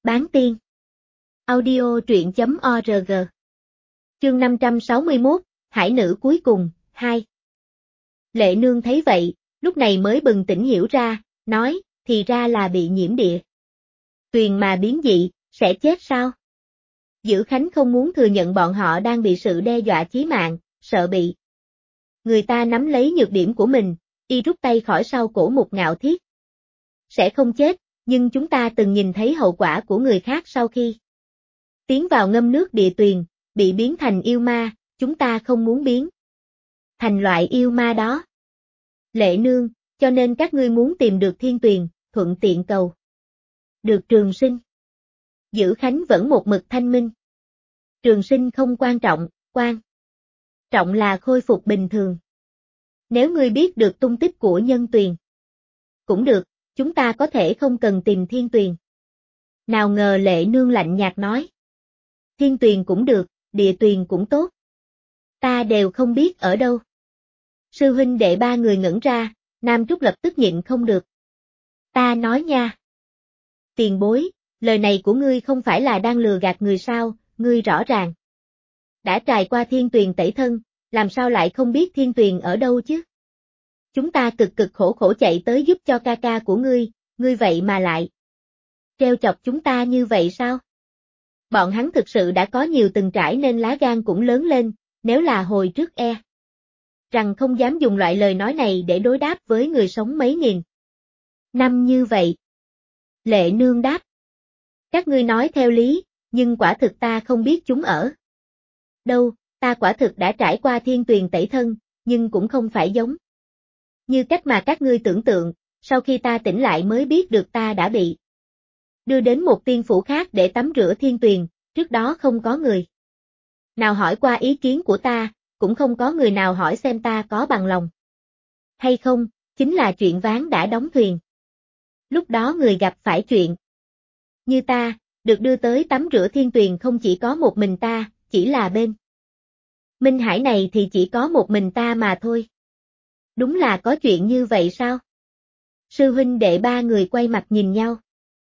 Bán tiên. Audio truyện.org. Chương 561, Hải nữ cuối cùng, 2. Lệ nương thấy vậy, lúc này mới bừng tỉnh hiểu ra, nói, thì ra là bị nhiễm địa tuyền mà biến dị, sẽ chết sao? Dữ Khánh không muốn thừa nhận bọn họ đang bị sự đe dọa chí mạng, sợ bị người ta nắm lấy nhược điểm của mình, y rút tay khỏi sau cổ Mục Ngạo Thiết. Sẽ không chết, nhưng chúng ta từng nhìn thấy hậu quả của người khác sau khi tiến vào ngâm nước địa tuyền, bị biến thành yêu ma, chúng ta không muốn biến thành loại yêu ma đó. Lệ nương, cho nên các ngươi muốn tìm được thiên tuyền, thuận tiện cầu được trường sinh. Dữ Khánh vẫn một mực thanh minh. Trường sinh không quan trọng, quan trọng là khôi phục bình thường. Nếu ngươi biết được tung tích của nhân tuyền, cũng được, chúng ta có thể không cần tìm thiên tuyền. Nào ngờ Lệ nương lạnh nhạt nói. Thiên tuyền cũng được, địa tuyền cũng tốt. Ta đều không biết ở đâu. Sư huynh đệ ba người ngẩn ra, Nam Trúc lập tức nhịn không được. Ta nói nha. Tiền bối, lời này của ngươi không phải là đang lừa gạt người sao, ngươi rõ ràng đã trải qua thiên tuyền tẩy thân, làm sao lại không biết thiên tuyền ở đâu chứ? Chúng ta cực khổ chạy tới giúp cho ca ca của ngươi vậy mà lại trêu chọc chúng ta như vậy sao? Bọn hắn thực sự đã có nhiều từng trải nên lá gan cũng lớn lên, nếu là hồi trước rằng không dám dùng loại lời nói này để đối đáp với người sống mấy nghìn năm như vậy. Lệ nương đáp. Các ngươi nói theo lý, nhưng quả thực ta không biết chúng ở đâu, ta quả thực đã trải qua thiên tuyền tẩy thân, nhưng cũng không phải giống như cách mà các ngươi tưởng tượng, sau khi ta tỉnh lại mới biết được ta đã bị đưa đến một tiên phủ khác để tắm rửa thiên tuyền, trước đó không có người nào hỏi qua ý kiến của ta, cũng không có người nào hỏi xem ta có bằng lòng hay không, chính là chuyện ván đã đóng thuyền. Lúc đó người gặp phải chuyện như ta, được đưa tới tắm rửa thiên tuyền không chỉ có một mình ta, chỉ là bên Minh Hải này thì chỉ có một mình ta mà thôi. Đúng là có chuyện như vậy sao? Sư huynh đệ ba người quay mặt nhìn nhau.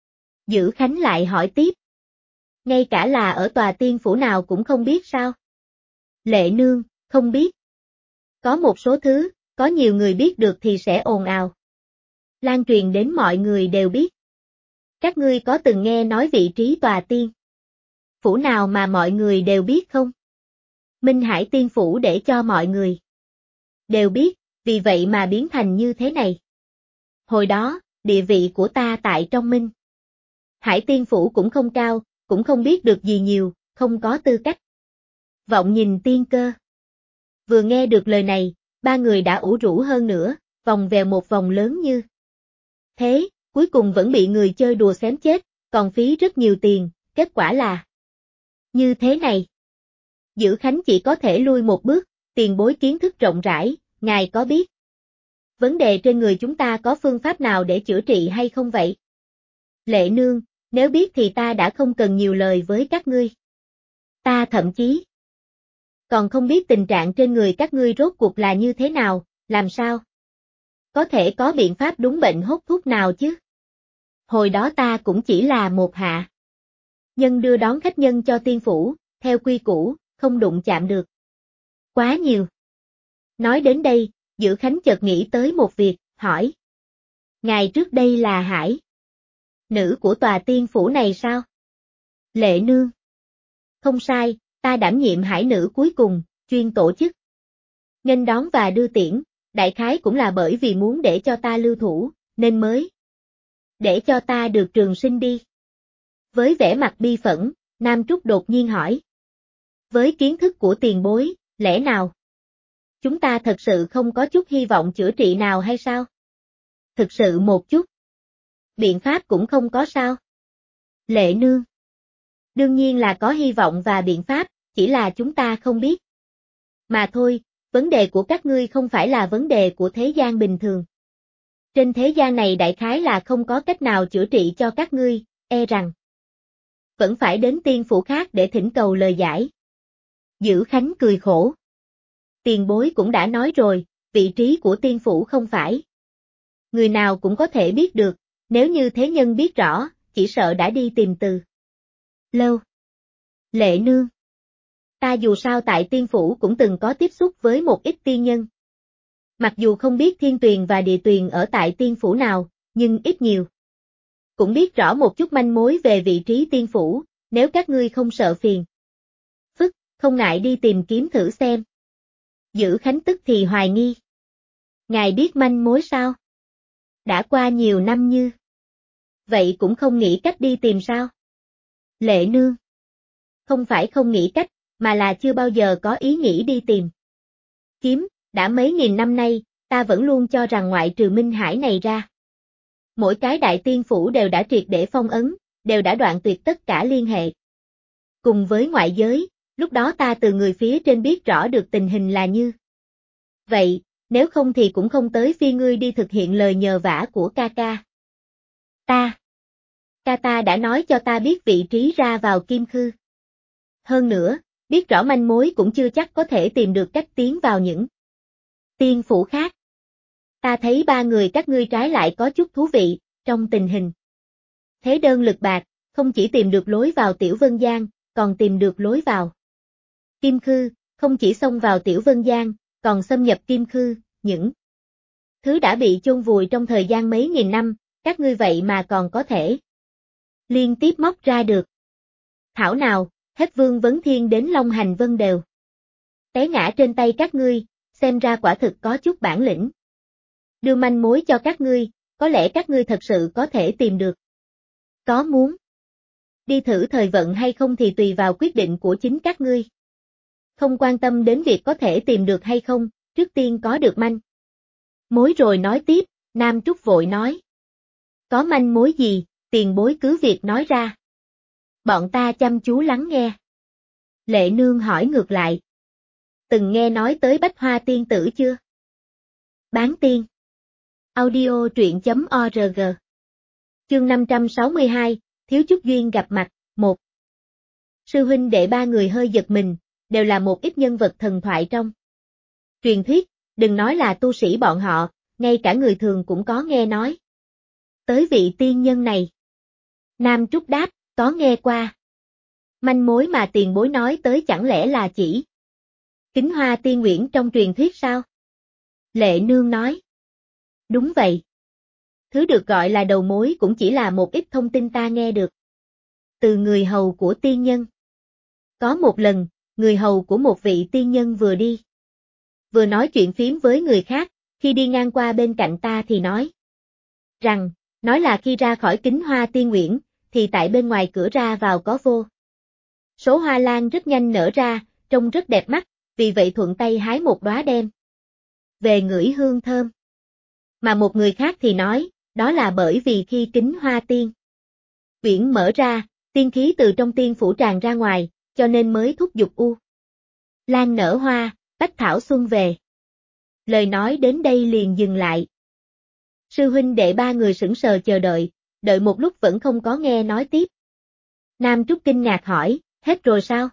Dữ Khánh lại hỏi tiếp. Ngay cả là ở tòa tiên phủ nào cũng không biết sao? Lệ nương, không biết. Có một số thứ, có nhiều người biết được thì sẽ ồn ào lan truyền đến mọi người đều biết. Các ngươi có từng nghe nói vị trí tòa tiên phủ nào mà mọi người đều biết không? Minh Hải tiên phủ để cho mọi người đều biết, vì vậy mà biến thành như thế này. Hồi đó, địa vị của ta tại trong Minh Hải tiên phủ cũng không cao, cũng không biết được gì nhiều, không có tư cách vọng nhìn tiên cơ. Vừa nghe được lời này, ba người đã ủ rũ hơn nữa, vòng vèo một vòng lớn như thế, cuối cùng vẫn bị người chơi đùa xém chết, còn phí rất nhiều tiền, kết quả là như thế này. Dữ Khánh chỉ có thể lui một bước, tiền bối kiến thức rộng rãi, ngài có biết vấn đề trên người chúng ta có phương pháp nào để chữa trị hay không vậy? Lệ nương, nếu biết thì ta đã không cần nhiều lời với các ngươi. Ta thậm chí còn không biết tình trạng trên người các ngươi rốt cuộc là như thế nào, làm sao có thể có biện pháp đúng bệnh hốt thuốc nào chứ? Hồi đó ta cũng chỉ là một hạ nhân đưa đón khách nhân cho tiên phủ, theo quy củ, không đụng chạm được quá nhiều. Nói đến đây, Dữ Khánh chợt nghĩ tới một việc, hỏi. Ngài trước đây là hải nữ của tòa tiên phủ này sao? Lệ nương. Không sai, ta đảm nhiệm hải nữ cuối cùng, chuyên tổ chức nghênh đón và đưa tiễn, đại khái cũng là bởi vì muốn để cho ta lưu thủ, nên mới để cho ta được trường sinh đi. Với vẻ mặt bi phẫn, Nam Trúc đột nhiên hỏi. Với kiến thức của tiền bối, lẽ nào chúng ta thật sự không có chút hy vọng chữa trị nào hay sao? Thực sự một chút biện pháp cũng không có sao? Lệ nương. Đương nhiên là có hy vọng và biện pháp, chỉ là chúng ta không biết mà thôi, vấn đề của các ngươi không phải là vấn đề của thế gian bình thường. Trên thế gian này đại khái là không có cách nào chữa trị cho các ngươi, e rằng vẫn phải đến tiên phủ khác để thỉnh cầu lời giải. Dữ Khánh cười khổ. Tiền bối cũng đã nói rồi, vị trí của tiên phủ không phải người nào cũng có thể biết được, nếu như thế nhân biết rõ, chỉ sợ đã đi tìm từ Lâu. Lệ nương. Ta dù sao tại tiên phủ cũng từng có tiếp xúc với một ít tiên nhân. Mặc dù không biết thiên tuyền và địa tuyền ở tại tiên phủ nào, nhưng ít nhiều. Cũng biết rõ một chút manh mối về vị trí tiên phủ, nếu các ngươi không sợ phiền. Phức, không ngại đi tìm kiếm thử xem. Giữ Khánh tức thì hoài nghi. Ngài biết manh mối sao? Đã qua nhiều năm như. Vậy cũng không nghĩ cách đi tìm sao? Lệ nương. Không phải không nghĩ cách, mà là chưa bao giờ có ý nghĩ đi tìm. Kiếm, đã mấy nghìn năm nay, ta vẫn luôn cho rằng ngoại trừ Minh Hải này ra. Mỗi cái đại tiên phủ đều đã triệt để phong ấn, đều đã đoạn tuyệt tất cả liên hệ. Cùng với ngoại giới, lúc đó ta từ người phía trên biết rõ được tình hình là như. Vậy, nếu không thì cũng không tới phi ngươi đi thực hiện lời nhờ vả của ca ca. Ca ta đã nói cho ta biết vị trí ra vào Kim Khư. Hơn nữa, biết rõ manh mối cũng chưa chắc có thể tìm được cách tiến vào những tiên phủ khác. Ta thấy ba người các ngươi trái lại có chút thú vị, trong tình hình. Thế đơn lực bạc, không chỉ tìm được lối vào Tiểu Vân Giang, còn tìm được lối vào Kim Khư, không chỉ xông vào Tiểu Vân Giang, còn xâm nhập Kim Khư, những thứ đã bị chôn vùi trong thời gian mấy nghìn năm, các ngươi vậy mà còn có thể liên tiếp móc ra được. Thảo nào, hết Vương Vấn Thiên đến Long Hành Vân đều té ngã trên tay các ngươi, xem ra quả thực có chút bản lĩnh. Đưa manh mối cho các ngươi, có lẽ các ngươi thật sự có thể tìm được. Có muốn đi thử thời vận hay không thì tùy vào quyết định của chính các ngươi. Không quan tâm đến việc có thể tìm được hay không, trước tiên có được manh mối rồi nói tiếp, Nam Trúc vội nói. Có manh mối gì, tiền bối cứ việc nói ra. Bọn ta chăm chú lắng nghe. Lệ nương hỏi ngược lại. Từng nghe nói tới Bách Hoa tiên tử chưa? Bán tiên. Audio truyện.org. Chương 562, thiếu chút duyên gặp mặt, 1. Sư huynh đệ ba người hơi giật mình, đều là một ít nhân vật thần thoại trong truyền thuyết, đừng nói là tu sĩ bọn họ, ngay cả người thường cũng có nghe nói. Tới vị tiên nhân này. Nam Trúc đáp, có nghe qua. Manh mối mà tiền bối nói tới chẳng lẽ là chỉ Kính Hoa Tiên Nguyễn trong truyền thuyết sao? Lệ nương nói. Đúng vậy. Thứ được gọi là đầu mối cũng chỉ là một ít thông tin ta nghe được. Từ người hầu của tiên nhân. Có một lần, người hầu của một vị tiên nhân vừa đi. Vừa nói chuyện phím với người khác, khi đi ngang qua bên cạnh ta thì nói là khi ra khỏi Kính Hoa Tiên Nguyễn, thì tại bên ngoài cửa ra vào có vô số hoa lan rất nhanh nở ra, trông rất đẹp mắt, vì vậy thuận tay hái một đóa đem về ngửi hương thơm. Mà một người khác thì nói, đó là bởi vì khi Kính Hoa Tiên Nguyễn mở ra, tiên khí từ trong tiên phủ tràn ra ngoài, cho nên mới thúc giục u lan nở hoa, bách thảo xuân về. Lời nói đến đây liền dừng lại. Sư huynh đệ ba người sững sờ chờ đợi, đợi một lúc vẫn không có nghe nói tiếp. Nam Trúc kinh ngạc hỏi, hết rồi sao?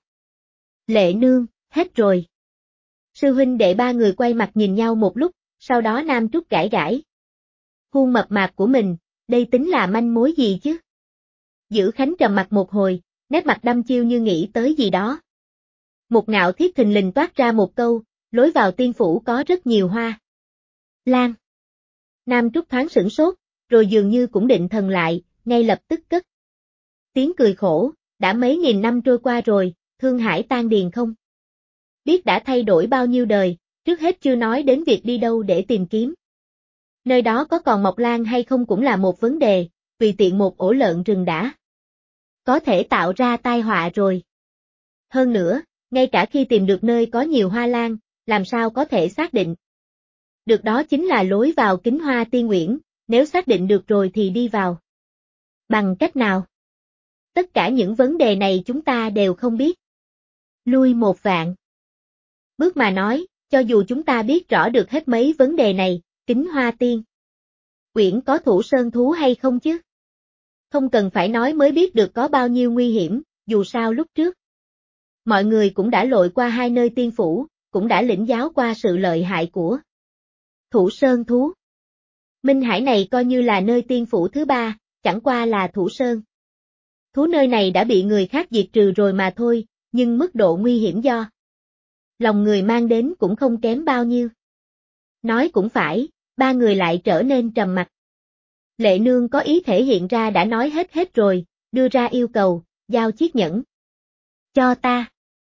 Lệ nương, hết rồi. Sư huynh đệ ba người quay mặt nhìn nhau một lúc, sau đó Nam Trúc gãi gãi khuôn mập mạp của mình, đây tính là manh mối gì chứ? Giữ Khánh trầm mặt một hồi, nét mặt đăm chiêu như nghĩ tới gì đó. Một ngạo thiết thình lình toát ra một câu, lối vào tiên phủ có rất nhiều hoa lan. Nam Trúc thoáng sửng sốt, rồi dường như cũng định thần lại, ngay lập tức cất tiếng cười khổ, đã mấy nghìn năm trôi qua rồi, Thương Hải tan điền không biết đã thay đổi bao nhiêu đời, trước hết chưa nói đến việc đi đâu để tìm kiếm. Nơi đó có còn mọc lan hay không cũng là một vấn đề, tùy tiện một ổ lợn rừng đã có thể tạo ra tai họa rồi. Hơn nữa, ngay cả khi tìm được nơi có nhiều hoa lan, làm sao có thể xác định được đó chính là lối vào Kính Hoa Tiên Nguyễn, nếu xác định được rồi thì đi vào bằng cách nào? Tất cả những vấn đề này chúng ta đều không biết. Lui một vạn bước mà nói, cho dù chúng ta biết rõ được hết mấy vấn đề này, Kính Hoa Tiên Nguyễn có thủ sơn thú hay không chứ? Không cần phải nói mới biết được có bao nhiêu nguy hiểm, dù sao lúc trước mọi người cũng đã lội qua hai nơi tiên phủ, cũng đã lĩnh giáo qua sự lợi hại của thủ sơn thú. Minh Hải này coi như là nơi tiên phủ thứ ba, chẳng qua là thủ sơn thú nơi này đã bị người khác diệt trừ rồi mà thôi, nhưng mức độ nguy hiểm do lòng người mang đến cũng không kém bao nhiêu. Nói cũng phải, ba người lại trở nên trầm mặc. Lệ Nương có ý thể hiện ra đã nói hết rồi, đưa ra yêu cầu, giao chiếc nhẫn. Cho ta.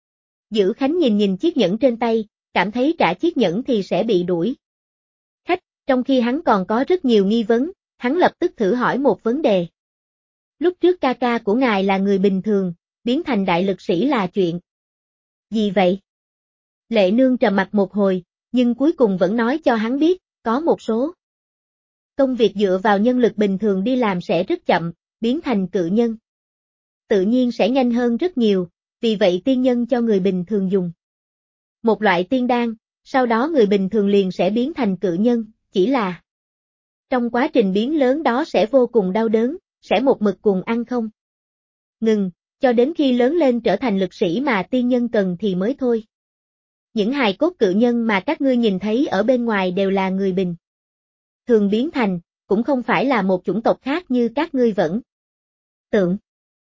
Dữ Khánh nhìn chiếc nhẫn trên tay, cảm thấy trả chiếc nhẫn thì sẽ bị đuổi. Khách, trong khi hắn còn có rất nhiều nghi vấn, hắn lập tức thử hỏi một vấn đề. Lúc trước ca ca của ngài là người bình thường, biến thành đại lực sĩ là chuyện gì vậy? Lệ Nương trầm mặc một hồi, nhưng cuối cùng vẫn nói cho hắn biết, có một số công việc dựa vào nhân lực bình thường đi làm sẽ rất chậm, biến thành cự nhân tự nhiên sẽ nhanh hơn rất nhiều, vì vậy tiên nhân cho người bình thường dùng một loại tiên đan, sau đó người bình thường liền sẽ biến thành cự nhân, chỉ là trong quá trình biến lớn đó sẽ vô cùng đau đớn, sẽ một mực cùng ăn không ngừng, cho đến khi lớn lên trở thành lực sĩ mà tiên nhân cần thì mới thôi. Những hài cốt cự nhân mà các ngươi nhìn thấy ở bên ngoài đều là người bình thường biến thành, cũng không phải là một chủng tộc khác như các ngươi vẫn tưởng.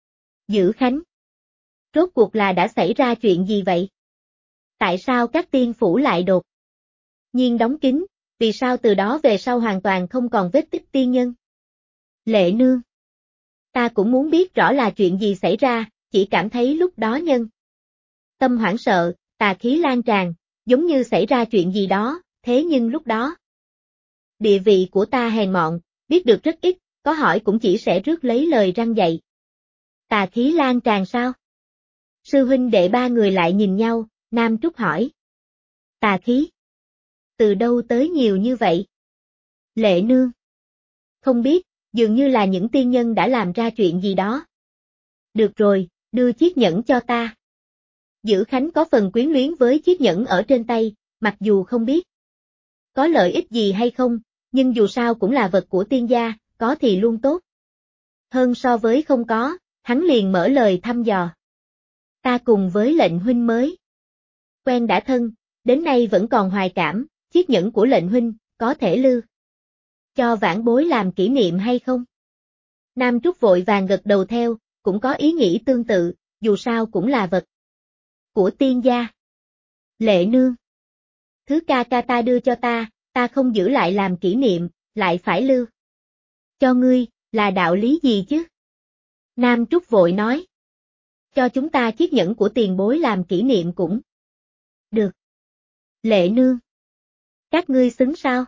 Dữ Khánh, rốt cuộc là đã xảy ra chuyện gì vậy? Tại sao các tiên phủ lại đột nhiên đóng kín, vì sao từ đó về sau hoàn toàn không còn vết tích tiên nhân? Lệ Nương, ta cũng muốn biết rõ là chuyện gì xảy ra, chỉ cảm thấy lúc đó nhân tâm hoảng sợ, tà khí lan tràn, giống như xảy ra chuyện gì đó, thế nhưng lúc đó địa vị của ta hèn mọn, biết được rất ít, có hỏi cũng chỉ sẽ rước lấy lời răn dạy. Tà khí lan tràn sao? Sư huynh đệ ba người lại nhìn nhau, Nam Trúc hỏi. Tà khí? Từ đâu tới nhiều như vậy? Lệ Nương, không biết, dường như là những tiên nhân đã làm ra chuyện gì đó. Được rồi, đưa chiếc nhẫn cho ta. Dữ Khánh có phần quyến luyến với chiếc nhẫn ở trên tay, mặc dù không biết có lợi ích gì hay không, nhưng dù sao cũng là vật của tiên gia, có thì luôn tốt. Hơn so với không có, hắn liền mở lời thăm dò. Ta cùng với lệnh huynh mới quen đã thân, đến nay vẫn còn hoài cảm, chiếc nhẫn của lệnh huynh, có thể lưu cho vãn bối làm kỷ niệm hay không? Nam Trúc vội vàng gật đầu theo, cũng có ý nghĩ tương tự, dù sao cũng là vật của tiên gia. Lệ Nương, thứ ca ca ta đưa cho ta không giữ lại làm kỷ niệm, lại phải lưu cho ngươi, là đạo lý gì chứ? Nam Trúc vội nói. Cho chúng ta chiếc nhẫn của tiền bối làm kỷ niệm cũng được. Lệ Nương, các ngươi xứng sao?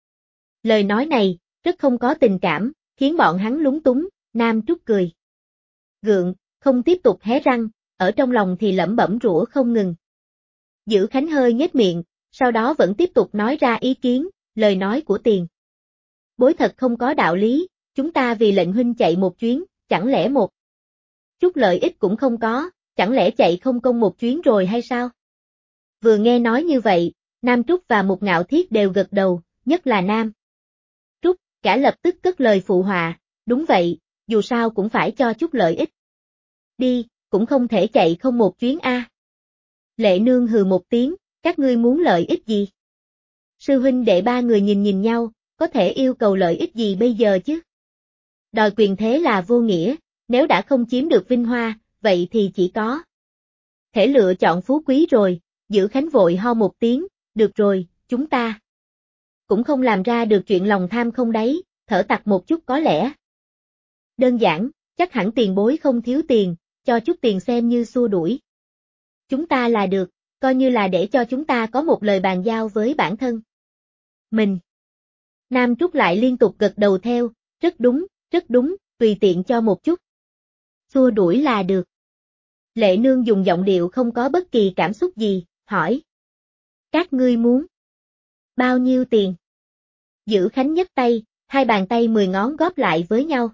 Lời nói này, rất không có tình cảm, khiến bọn hắn lúng túng, Nam Trúc cười gượng, không tiếp tục hé răng, ở trong lòng thì lẩm bẩm rủa không ngừng. Dữ Khánh hơi nhếch miệng, sau đó vẫn tiếp tục nói ra ý kiến, lời nói của tiền bối thật không có đạo lý, chúng ta vì lệnh huynh chạy một chuyến, chẳng lẽ một chút lợi ích cũng không có, chẳng lẽ chạy không công một chuyến rồi hay sao? Vừa nghe nói như vậy, Nam Trúc và Mục Ngạo Thiết đều gật đầu, nhất là Nam Trúc, cả lập tức cất lời phụ họa, đúng vậy, dù sao cũng phải cho chút lợi ích. Đi, cũng không thể chạy không một chuyến a. Lệ Nương hừ một tiếng, các ngươi muốn lợi ích gì? Sư huynh đệ ba người nhìn nhau, có thể yêu cầu lợi ích gì bây giờ chứ? Đòi quyền thế là vô nghĩa, nếu đã không chiếm được vinh hoa, vậy thì chỉ có thể lựa chọn phú quý rồi, Dữ Khánh vội ho một tiếng, được rồi, chúng ta cũng không làm ra được chuyện lòng tham không đáy, thở tặc một chút có lẽ. Đơn giản, chắc hẳn tiền bối không thiếu tiền, cho chút tiền xem như xua đuổi. Chúng ta là được, coi như là để cho chúng ta có một lời bàn giao với bản thân. Mình. Nam Trúc lại liên tục gật đầu theo, rất đúng, tùy tiện cho một chút. Xua đuổi là được. Lệ Nương dùng giọng điệu không có bất kỳ cảm xúc gì, hỏi. Các ngươi muốn bao nhiêu tiền? Dữ Khánh nhấc tay, hai bàn tay 10 ngón góp lại với nhau.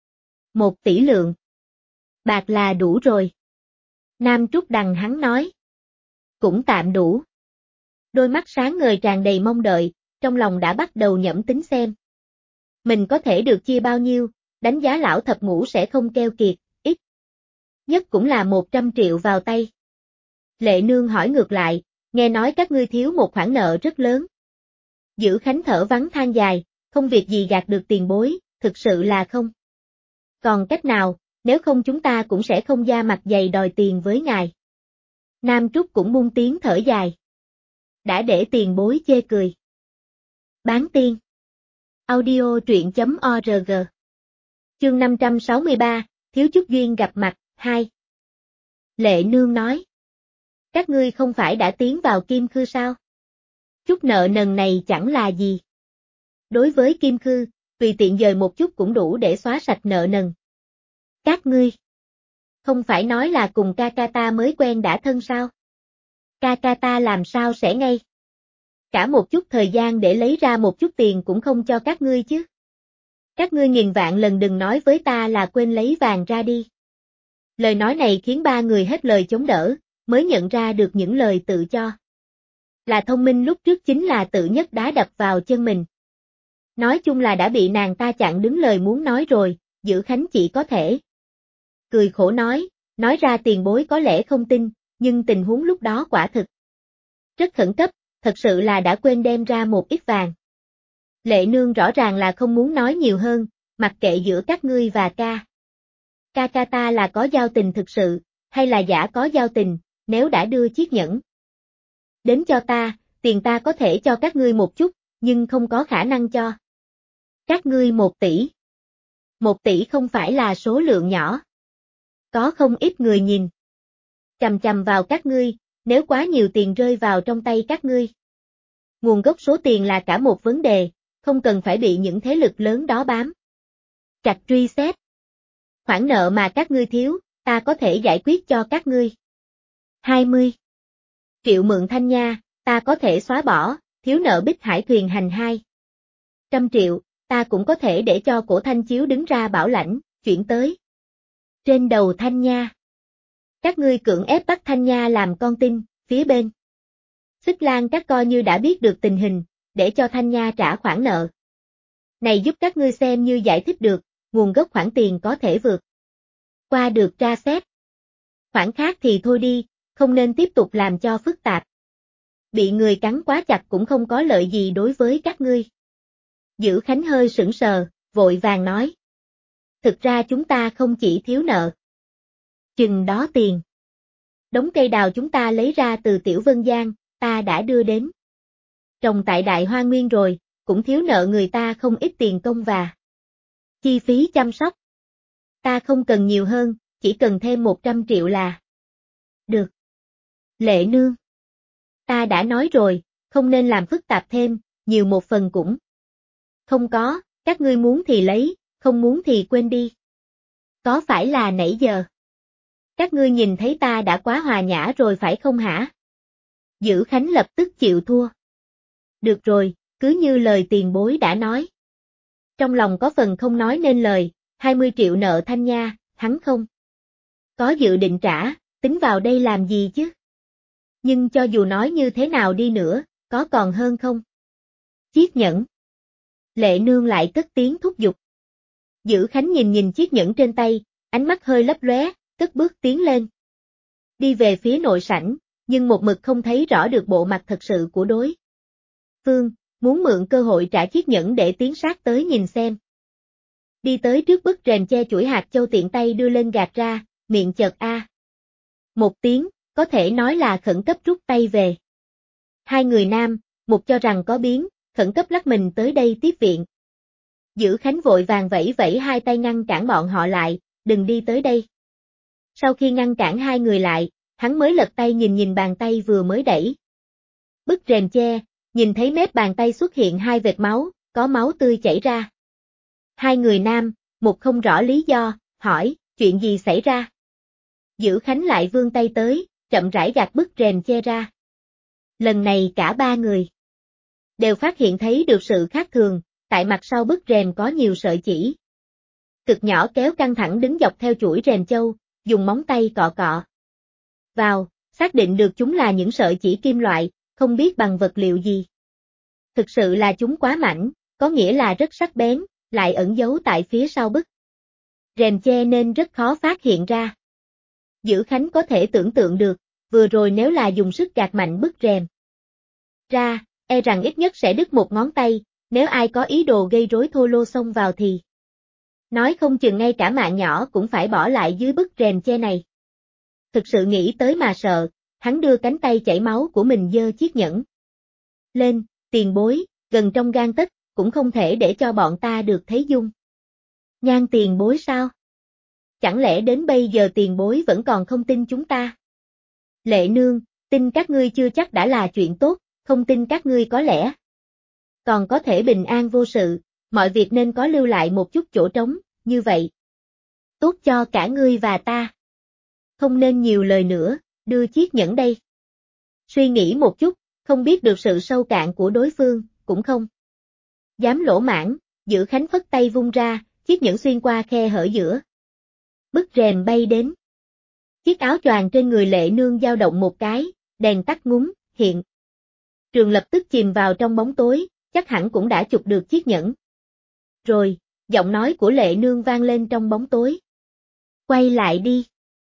1 tỷ lượng. Bạc là đủ rồi. Nam Trúc đằng hắn nói. Cũng tạm đủ. Đôi mắt sáng ngời tràn đầy mong đợi, trong lòng đã bắt đầu nhẩm tính xem. Mình có thể được chia bao nhiêu, đánh giá lão thập ngũ sẽ không keo kiệt, ít. Nhất cũng là 100 triệu vào tay. Lệ Nương hỏi ngược lại, nghe nói các ngươi thiếu một khoản nợ rất lớn. Dữ Khánh thở vắng than dài, không việc gì gạt được tiền bối, thực sự là không. Còn cách nào, nếu không chúng ta cũng sẽ không da mặt dày đòi tiền với ngài. Nam Trúc cũng buông tiếng thở dài. Đã để tiền bối chê cười. Bán tiên. Audio truyện.org. Chương 563, thiếu chút duyên gặp mặt, 2. Lệ Nương nói. Các ngươi không phải đã tiến vào Kim Khư sao? Chút nợ nần này chẳng là gì. Đối với Kim Khư, tùy tiện dời một chút cũng đủ để xóa sạch nợ nần. Các ngươi không phải nói là cùng ca ca ta mới quen đã thân sao? Ca ca ta làm sao sẽ ngay? Cả một chút thời gian để lấy ra một chút tiền cũng không cho các ngươi chứ. Các ngươi nghìn vạn lần đừng nói với ta là quên lấy vàng ra đi. Lời nói này khiến ba người hết lời chống đỡ, mới nhận ra được những lời tự cho là thông minh lúc trước chính là tự nhất đá đập vào chân mình. Nói chung là đã bị nàng ta chặn đứng lời muốn nói rồi, Dữ Khánh chỉ có thể cười khổ nói ra tiền bối có lẽ không tin, nhưng tình huống lúc đó quả thực rất khẩn cấp, thật sự là đã quên đem ra một ít vàng. Lệ Nương rõ ràng là không muốn nói nhiều hơn, mặc kệ giữa các ngươi và ca ca ta là có giao tình thực sự, hay là giả có giao tình, nếu đã đưa chiếc nhẫn đến cho ta, tiền ta có thể cho các ngươi một chút, nhưng không có khả năng cho các ngươi 1 tỷ. 1 tỷ không phải là số lượng nhỏ. Có không ít người nhìn chằm chằm vào các ngươi, nếu quá nhiều tiền rơi vào trong tay các ngươi. Nguồn gốc số tiền là cả một vấn đề, không cần phải bị những thế lực lớn đó bám chặt truy xét. Khoản nợ mà các ngươi thiếu, ta có thể giải quyết cho các ngươi. 20 triệu mượn Thanh Nha, ta có thể xóa bỏ, thiếu nợ Bích Hải thuyền hành 200 triệu, ta cũng có thể để cho Cổ Thanh Chiếu đứng ra bảo lãnh, chuyển tới trên đầu Thanh Nha. Các ngươi cưỡng ép bắt Thanh Nha làm con tin, phía bên Xích Lan các coi như đã biết được tình hình, để cho Thanh Nha trả khoản nợ này giúp các ngươi xem như giải thích được, nguồn gốc khoản tiền có thể vượt qua được tra xét. Khoản khác thì thôi đi, không nên tiếp tục làm cho phức tạp. Bị người cắn quá chặt cũng không có lợi gì đối với các ngươi. Dữ Khánh hơi sững sờ, vội vàng nói. Thực ra chúng ta không chỉ thiếu nợ chừng đó tiền. Đống cây đào chúng ta lấy ra từ Tiểu Vân Giang, ta đã đưa đến trồng tại Đại Hoa Nguyên rồi, cũng thiếu nợ người ta không ít tiền công và chi phí chăm sóc. Ta không cần nhiều hơn, chỉ cần thêm 100 triệu là được. Lệ Nương. Ta đã nói rồi, không nên làm phức tạp thêm, nhiều một phần cũng không có, các ngươi muốn thì lấy, không muốn thì quên đi. Có phải là nãy giờ các ngươi nhìn thấy ta đã quá hòa nhã rồi phải không hả? Dữ Khánh lập tức chịu thua. Được rồi, cứ như lời tiền bối đã nói. Trong lòng có phần không nói nên lời, 20 triệu nợ Thanh Nha, hắn không có dự định trả, tính vào đây làm gì chứ? Nhưng cho dù nói như thế nào đi nữa, có còn hơn không? Chiếc nhẫn. Lệ Nương lại cất tiếng thúc giục. Dữ Khánh nhìn chiếc nhẫn trên tay, ánh mắt hơi lấp lóe, cất bước tiến lên. Đi về phía nội sảnh, nhưng một mực không thấy rõ được bộ mặt thật sự của đối phương, muốn mượn cơ hội trả chiếc nhẫn để tiến sát tới nhìn xem. Đi tới trước bức rèm che chuỗi hạt châu tiện tay đưa lên gạt ra, miệng chợt a. Một tiếng, có thể nói là khẩn cấp rút tay về. Hai người nam, một cho rằng có biến, khẩn cấp lắc mình tới đây tiếp viện. Dữ Khánh vội vàng vẫy vẫy hai tay ngăn cản bọn họ lại, đừng đi tới đây. Sau khi ngăn cản hai người lại, hắn mới lật tay nhìn bàn tay vừa mới đẩy bức rèm che, nhìn thấy mép bàn tay xuất hiện hai vệt máu, có máu tươi chảy ra. Hai người nam, một không rõ lý do, hỏi, chuyện gì xảy ra? Dữ Khánh lại vươn tay tới, chậm rãi gạt bức rèm che ra. Lần này cả ba người đều phát hiện thấy được sự khác thường, tại mặt sau bức rèm có nhiều sợi chỉ cực nhỏ kéo căng thẳng đứng dọc theo chuỗi rèm châu, dùng móng tay cọ cọ vào, xác định được chúng là những sợi chỉ kim loại, không biết bằng vật liệu gì. Thực sự là chúng quá mảnh, có nghĩa là rất sắc bén, lại ẩn giấu tại phía sau bức rèm che nên rất khó phát hiện ra. Dữ Khánh có thể tưởng tượng được, vừa rồi nếu là dùng sức gạt mạnh bức rèm ra, e rằng ít nhất sẽ đứt một ngón tay, nếu ai có ý đồ gây rối thô lô xông vào thì Nói không chừng ngay cả mạng nhỏ cũng phải bỏ lại dưới bức rèm che này. Thực sự nghĩ tới mà sợ, hắn đưa cánh tay chảy máu của mình giơ chiếc nhẫn lên, tiền bối, gần trong gang tấc, cũng không thể để cho bọn ta được thấy dung nhan tiền bối sao? Chẳng lẽ đến bây giờ tiền bối vẫn còn không tin chúng ta? Lệ nương, tin các ngươi chưa chắc đã là chuyện tốt, không tin các ngươi có lẽ còn có thể bình an vô sự, mọi việc nên có lưu lại một chút chỗ trống, như vậy tốt cho cả ngươi và ta. Không nên nhiều lời nữa, đưa chiếc nhẫn đây. Suy nghĩ một chút, không biết được sự sâu cạn của đối phương, cũng không dám lỗ mãn, Dữ Khánh phất tay vung ra, chiếc nhẫn xuyên qua khe hở giữa bức rèm bay đến. Chiếc áo choàng trên người Lệ nương dao động một cái, đèn tắt ngúm, hiện trường lập tức chìm vào trong bóng tối, chắc hẳn cũng đã chụp được chiếc nhẫn. Rồi, giọng nói của Lệ nương vang lên trong bóng tối. Quay lại đi.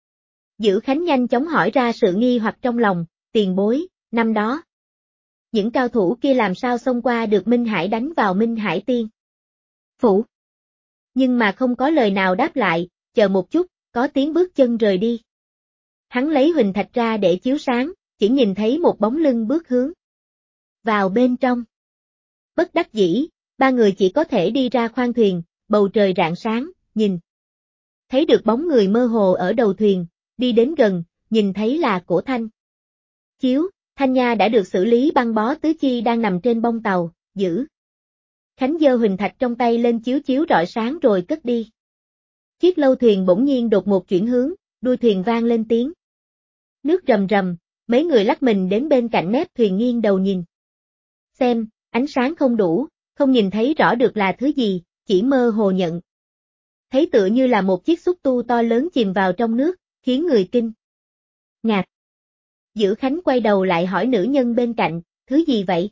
Dữ Khánh nhanh chóng hỏi ra sự nghi hoặc trong lòng, tiền bối, năm đó. Những cao thủ kia làm sao xông qua được Minh Hải đánh vào Minh Hải Tiên phủ. Nhưng mà không có lời nào đáp lại, chờ một chút, có tiếng bước chân rời đi. Hắn lấy huỳnh thạch ra để chiếu sáng, chỉ nhìn thấy một bóng lưng bước hướng vào bên trong. Bất đắc dĩ, ba người chỉ có thể đi ra khoang thuyền, bầu trời rạng sáng, nhìn thấy được bóng người mơ hồ ở đầu thuyền, đi đến gần, nhìn thấy là Cổ Thanh Chiếu, Thanh Nha đã được xử lý, băng bó tứ chi đang nằm trên bông tàu, Dữ Khánh giơ huỳnh thạch trong tay lên chiếu chiếu rọi sáng rồi cất đi. Chiếc lâu thuyền bỗng nhiên đột ngột chuyển hướng, đuôi thuyền vang lên tiếng nước rầm rầm, mấy người lắc mình đến bên cạnh mép thuyền nghiêng đầu nhìn. Xem, ánh sáng không đủ, không nhìn thấy rõ được là thứ gì, chỉ mơ hồ nhận thấy tựa như là một chiếc xúc tu to lớn chìm vào trong nước, khiến người kinh ngạc. Dữ Khánh quay đầu lại hỏi nữ nhân bên cạnh, thứ gì vậy?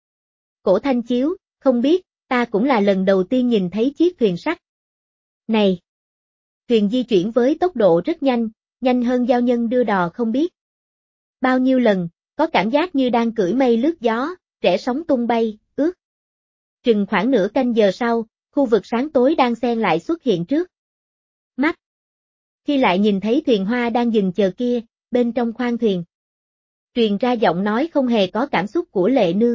Cổ Thanh Chiếu, không biết, ta cũng là lần đầu tiên nhìn thấy chiếc thuyền sắt này. Thuyền di chuyển với tốc độ rất nhanh, nhanh hơn giao nhân đưa đò không biết bao nhiêu lần, có cảm giác như đang cưỡi mây lướt gió, rẽ sóng tung bay, ước. Chừng khoảng nửa canh giờ sau, khu vực sáng tối đang xen lại xuất hiện trước mắt. Khi lại nhìn thấy thuyền hoa đang dừng chờ kia, bên trong khoang thuyền truyền ra giọng nói không hề có cảm xúc của Lệ nương.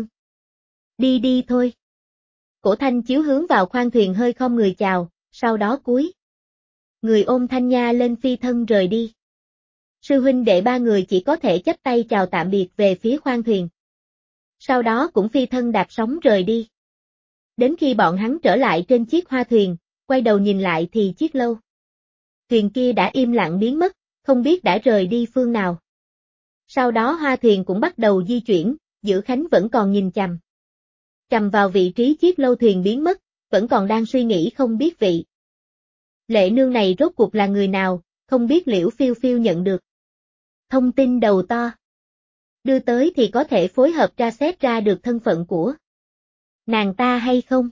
Đi đi thôi. Cổ Thanh Chiếu hướng vào khoang thuyền hơi khom người chào, sau đó cúi người ôm Thanh Nha lên phi thân rời đi. Sư huynh đệ ba người chỉ có thể chắp tay chào tạm biệt về phía khoang thuyền. Sau đó cũng phi thân đạp sóng rời đi. Đến khi bọn hắn trở lại trên chiếc hoa thuyền, quay đầu nhìn lại thì chiếc lâu thuyền kia đã im lặng biến mất, không biết đã rời đi phương nào. Sau đó hoa thuyền cũng bắt đầu di chuyển, Dữ Khánh vẫn còn nhìn chằm vào vị trí chiếc lâu thuyền biến mất, vẫn còn đang suy nghĩ không biết vị Lệ nương này rốt cuộc là người nào, không biết Liễu Phiêu Phiêu nhận được thông tin đầu to đưa tới thì có thể phối hợp tra xét ra được thân phận của nàng ta hay không.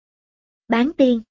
Bán tiên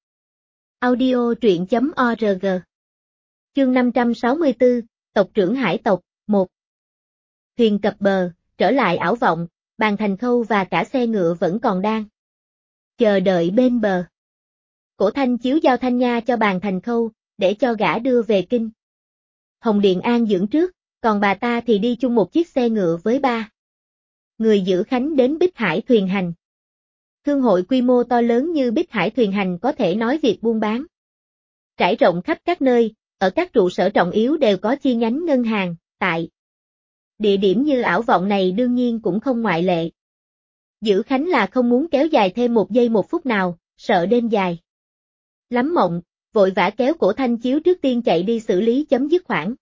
audio truyện.org. Chương 564, Tộc trưởng hải tộc, 1. Thuyền cập bờ, trở lại ảo vọng, Bàn Thành Khâu và cả xe ngựa vẫn còn đang chờ đợi bên bờ. Cổ Thanh Chiếu giao Thanh Nha cho Bàn Thành Khâu, để cho gã đưa về kinh Hồng Điện an dưỡng trước, còn bà ta thì đi chung một chiếc xe ngựa với ba người Dữ Khánh đến Bích Hải thuyền hành. Thương hội quy mô to lớn như Bích Hải thuyền hành có thể nói việc buôn bán trải rộng khắp các nơi, ở các trụ sở trọng yếu đều có chi nhánh ngân hàng, tại địa điểm như ảo vọng này đương nhiên cũng không ngoại lệ. Dữ Khánh là không muốn kéo dài thêm một giây một phút nào, sợ đêm dài lắm mộng, vội vã kéo Cổ Thanh Chiếu trước tiên chạy đi xử lý chấm dứt khoản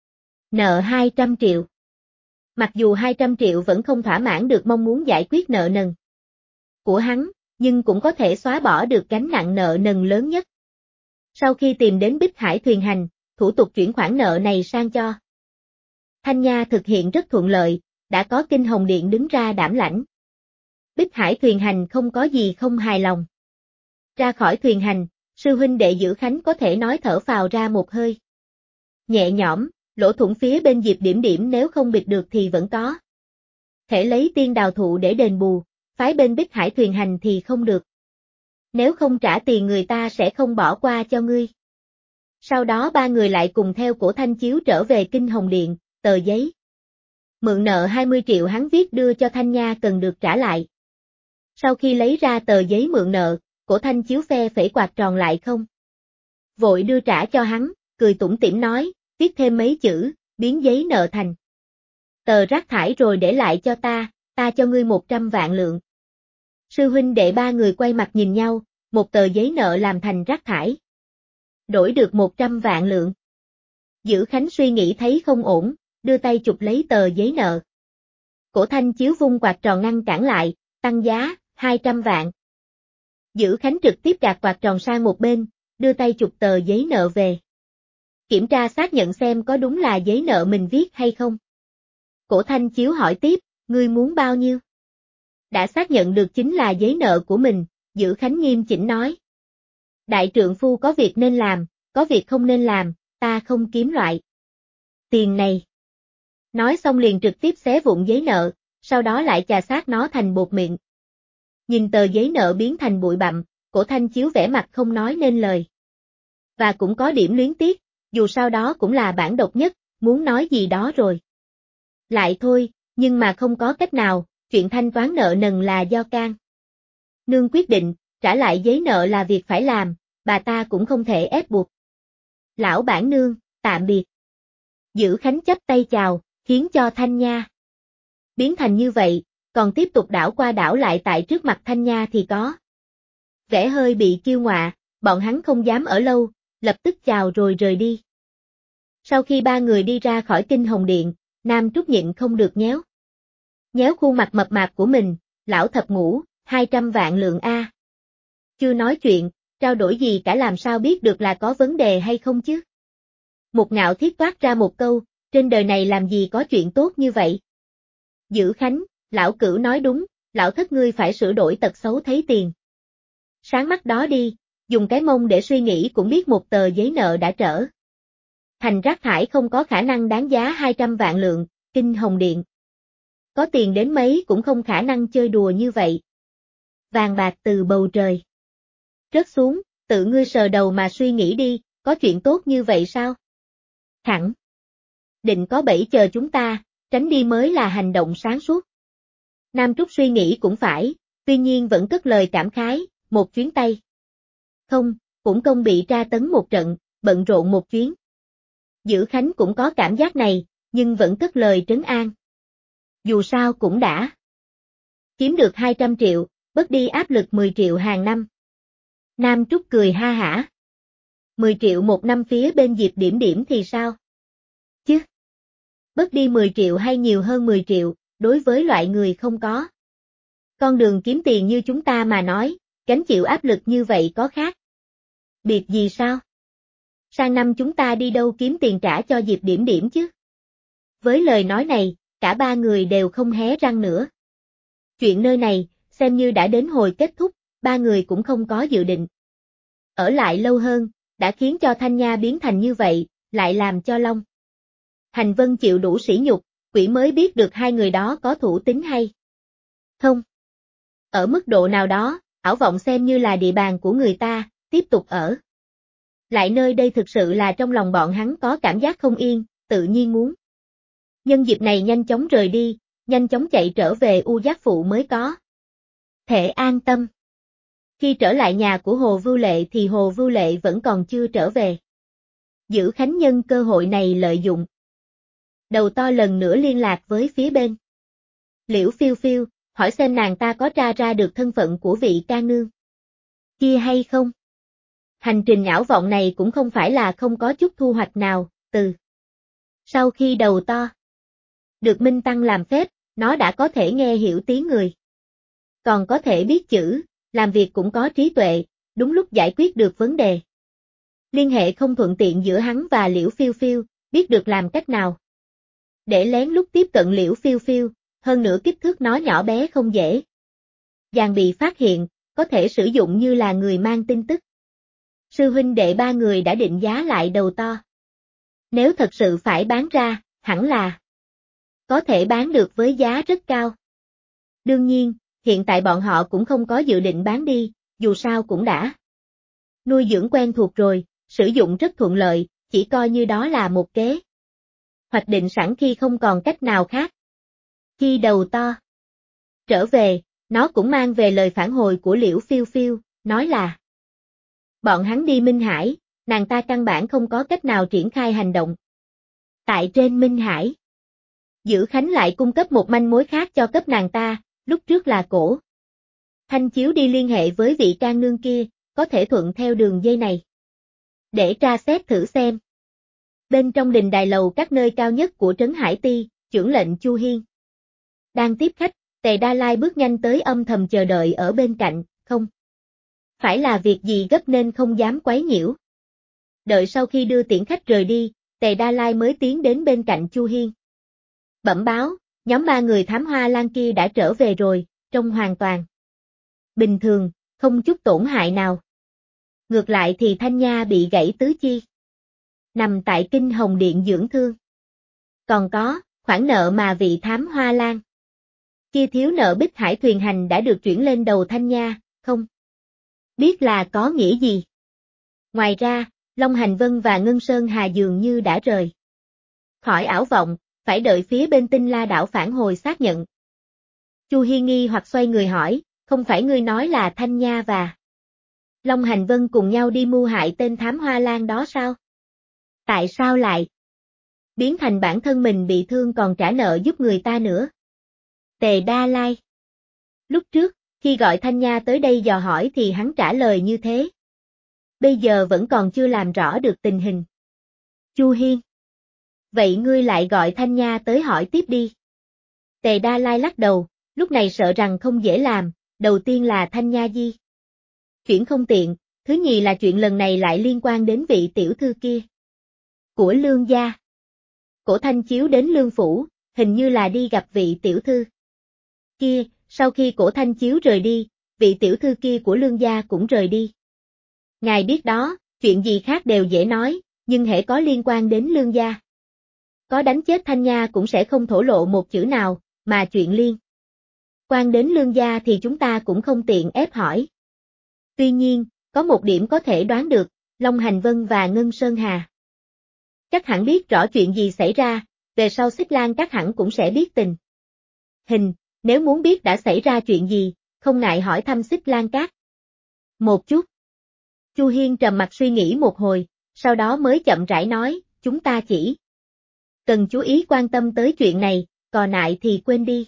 nợ 200 triệu. Mặc dù 200 triệu vẫn không thỏa mãn được mong muốn giải quyết nợ nần của hắn, nhưng cũng có thể xóa bỏ được gánh nặng nợ nần lớn nhất. Sau khi tìm đến Bích Hải thuyền hành, thủ tục chuyển khoản nợ này sang cho Thanh Nha thực hiện rất thuận lợi, đã có Kinh Hồng Điện đứng ra đảm lãnh. Bích Hải thuyền hành không có gì không hài lòng. Ra khỏi thuyền hành, sư huynh đệ Dữ Khánh có thể nói thở phào ra một hơi nhẹ nhõm, lỗ thủng phía bên Diệp Điểm Điểm nếu không bịt được thì vẫn có thể lấy tiên đào thụ để đền bù, phái bên Bích Hải thuyền hành thì không được. Nếu không trả tiền người ta sẽ không bỏ qua cho ngươi. Sau đó ba người lại cùng theo Cổ Thanh Chiếu trở về Kinh Hồng Điện, tờ giấy mượn nợ 20 triệu hắn viết đưa cho Thanh Nha cần được trả lại. Sau khi lấy ra tờ giấy mượn nợ, Cổ Thanh Chiếu phe phẩy quạt tròn lại không vội đưa trả cho hắn, cười tủm tỉm nói, viết thêm mấy chữ, biến giấy nợ thành tờ rác thải rồi để lại cho ta cho ngươi 100 vạn lượng. Sư huynh đệ ba người quay mặt nhìn nhau, một tờ giấy nợ làm thành rác thải. Đổi được 100 vạn lượng. Dữ Khánh suy nghĩ thấy không ổn, đưa tay chụp lấy tờ giấy nợ. Cổ Thanh Chiếu vung quạt tròn ngăn cản lại, tăng giá, 200 vạn. Dữ Khánh trực tiếp gạt quạt tròn sang một bên, đưa tay chụp tờ giấy nợ về. Kiểm tra xác nhận xem có đúng là giấy nợ mình viết hay không. Cổ Thanh Chiếu hỏi tiếp, ngươi muốn bao nhiêu? Đã xác nhận được chính là giấy nợ của mình, Dữ Khánh nghiêm chỉnh nói. Đại trượng phu có việc nên làm, có việc không nên làm, ta không kiếm loại tiền này. Nói xong liền trực tiếp xé vụn giấy nợ, sau đó lại chà sát nó thành bột mịn. Nhìn tờ giấy nợ biến thành bụi bặm, Cổ Thanh Chiếu vẻ mặt không nói nên lời. Và cũng có điểm luyến tiếc, dù sao đó cũng là bản độc nhất, muốn nói gì đó rồi. Lại thôi, nhưng mà không có cách nào, chuyện thanh toán nợ nần là do Can Nương quyết định, trả lại giấy nợ là việc phải làm, bà ta cũng không thể ép buộc. Lão bản nương, tạm biệt. Dữ Khánh chắp tay chào, khiến cho Thanh Nha biến thành như vậy, còn tiếp tục đảo qua đảo lại tại trước mặt Thanh Nha thì có vẻ hơi bị kiêu ngọa, bọn hắn không dám ở lâu, lập tức chào rồi rời đi. Sau khi ba người đi ra khỏi Kinh Hồng Điện, Nam Trúc nhịn không được nhéo khuôn mặt mập mạp của mình, lão thập ngũ, 200 vạn lượng A. Chưa nói chuyện, trao đổi gì cả làm sao biết được là có vấn đề hay không chứ? Một Ngạo Thiết toát ra một câu, trên đời này làm gì có chuyện tốt như vậy? Dữ Khánh, lão Cửu nói đúng, lão thất ngươi phải sửa đổi tật xấu thấy tiền. Sáng mắt đó đi, dùng cái mông để suy nghĩ cũng biết một tờ giấy nợ đã trở thành rác thải không có khả năng đáng giá 200 vạn lượng, Kinh Hồng Điện. Có tiền đến mấy cũng không khả năng chơi đùa như vậy. Vàng bạc từ bầu trời rớt xuống, tự ngươi sờ đầu mà suy nghĩ đi, có chuyện tốt như vậy sao? Khẳng định có bẫy chờ chúng ta, tránh đi mới là hành động sáng suốt. Nam Trúc suy nghĩ cũng phải, tuy nhiên vẫn cất lời cảm khái, một chuyến tay. Không, cũng công bị tra tấn một trận, bận rộn một chuyến. Dữ Khánh cũng có cảm giác này, nhưng vẫn cất lời trấn an. Dù sao cũng đã kiếm được 200 triệu, bớt đi áp lực 10 triệu hàng năm. Nam Trúc cười ha hả. 10 triệu một năm phía bên Diệp Điểm Điểm thì sao? Chứ? Bớt đi 10 triệu hay nhiều hơn 10 triệu, đối với loại người không có con đường kiếm tiền như chúng ta mà nói, gánh chịu áp lực như vậy có khác biệt gì sao? Sang năm chúng ta đi đâu kiếm tiền trả cho Diệp Điểm Điểm chứ? Với lời nói này, cả ba người đều không hé răng nữa. Chuyện nơi này, xem như đã đến hồi kết thúc, ba người cũng không có dự định ở lại lâu hơn, đã khiến cho Thanh Nha biến thành như vậy, lại làm cho Long Hành Vân chịu đủ sỉ nhục, quỷ mới biết được hai người đó có thủ tính hay không. Ở mức độ nào đó, ảo vọng xem như là địa bàn của người ta, tiếp tục ở lại nơi đây thực sự là trong lòng bọn hắn có cảm giác không yên, tự nhiên muốn nhân dịp này nhanh chóng rời đi, nhanh chóng chạy trở về U Giác Phụ mới có thể an tâm. Khi trở lại nhà của Hồ Vưu Lệ thì Hồ Vưu Lệ vẫn còn chưa trở về. Dữ Khánh nhân cơ hội này lợi dụng. Đầu to lần nữa liên lạc với phía bên Liễu Phiêu Phiêu, hỏi xem nàng ta có tra ra được thân phận của vị ca nương kia hay không. Hành trình ảo vọng này cũng không phải là không có chút thu hoạch nào, từ sau khi đầu to được Minh Tăng làm phép, nó đã có thể nghe hiểu tiếng người. Còn có thể biết chữ, làm việc cũng có trí tuệ, đúng lúc giải quyết được vấn đề. Liên hệ không thuận tiện giữa hắn và Liễu Phiêu Phiêu, biết được làm cách nào để lén lút tiếp cận Liễu Phiêu Phiêu, hơn nữa kích thước nó nhỏ bé không dễ dàng bị phát hiện, có thể sử dụng như là người mang tin tức. Sư huynh đệ ba người đã định giá lại đầu to. Nếu thật sự phải bán ra, hẳn là có thể bán được với giá rất cao. Đương nhiên, hiện tại bọn họ cũng không có dự định bán đi, dù sao cũng đã nuôi dưỡng quen thuộc rồi, sử dụng rất thuận lợi, chỉ coi như đó là một kế hoạch định sẵn khi không còn cách nào khác. Khi đầu to trở về, nó cũng mang về lời phản hồi của Liễu Phiêu Phiêu, nói là bọn hắn đi Minh Hải, nàng ta căn bản không có cách nào triển khai hành động. Tại trên Minh Hải, Dữ Khánh lại cung cấp một manh mối khác cho cấp nàng ta, lúc trước là Cổ Thanh Chiếu đi liên hệ với vị can nương kia, có thể thuận theo đường dây này để tra xét thử xem. Bên trong đình đài lầu các nơi cao nhất của Trấn Hải Ti, chưởng lệnh Chu Hiên đang tiếp khách, Tề Đa Lai bước nhanh tới âm thầm chờ đợi ở bên cạnh, không phải là việc gì gấp nên không dám quấy nhiễu. Đợi sau khi đưa tiễn khách rời đi, Tề Đa Lai mới tiến đến bên cạnh Chu Hiên. Bẩm báo, nhóm 3 người thám hoa lan kia đã trở về rồi, trông hoàn toàn bình thường, không chút tổn hại nào. Ngược lại thì Thanh Nha bị gãy tứ chi, nằm tại Kinh Hồng Điện dưỡng thương. Còn có, khoản nợ mà vị thám hoa lan kia thiếu nợ Bích Hải thuyền hành đã được chuyển lên đầu Thanh Nha, không biết là có nghĩa gì. Ngoài ra, Long Hành Vân và Ngân Sơn Hà dường như đã rời khỏi ảo vọng, phải đợi phía bên Tinh La đảo phản hồi xác nhận. Chu Hiên nghi hoặc xoay người hỏi, không phải ngươi nói là Thanh Nha và Long Hành Vân cùng nhau đi mưu hại tên thám hoa lan đó sao? Tại sao lại biến thành bản thân mình bị thương còn trả nợ giúp người ta nữa? Tề Đa Lai lúc trước, khi gọi Thanh Nha tới đây dò hỏi thì hắn trả lời như thế. Bây giờ vẫn còn chưa làm rõ được tình hình. Chu Hiên, vậy ngươi lại gọi Thanh Nha tới hỏi tiếp đi. Tề Đa Lai lắc đầu, lúc này sợ rằng không dễ làm, đầu tiên là Thanh Nha di chuyển không tiện, thứ nhì là chuyện lần này lại liên quan đến vị tiểu thư kia của Lương gia. Cổ Thanh Chiếu đến Lương phủ, hình như là đi gặp vị tiểu thư kia, sau khi Cổ Thanh Chiếu rời đi, vị tiểu thư kia của Lương gia cũng rời đi. Ngài biết đó, chuyện gì khác đều dễ nói, nhưng hễ có liên quan đến Lương gia, có đánh chết Thanh Nha cũng sẽ không thổ lộ một chữ nào, mà chuyện liên quan đến Lương gia thì chúng ta cũng không tiện ép hỏi. Tuy nhiên, có một điểm có thể đoán được, Long Hành Vân và Ngân Sơn Hà chắc hẳn biết rõ chuyện gì xảy ra, về sau Xích Lan các hẳn cũng sẽ biết tình hình, nếu muốn biết đã xảy ra chuyện gì, không ngại hỏi thăm Xích Lan các một chút. Chu Hiên trầm mặt suy nghĩ một hồi, sau đó mới chậm rãi nói, chúng ta chỉ cần chú ý quan tâm tới chuyện này, còn lại thì quên đi.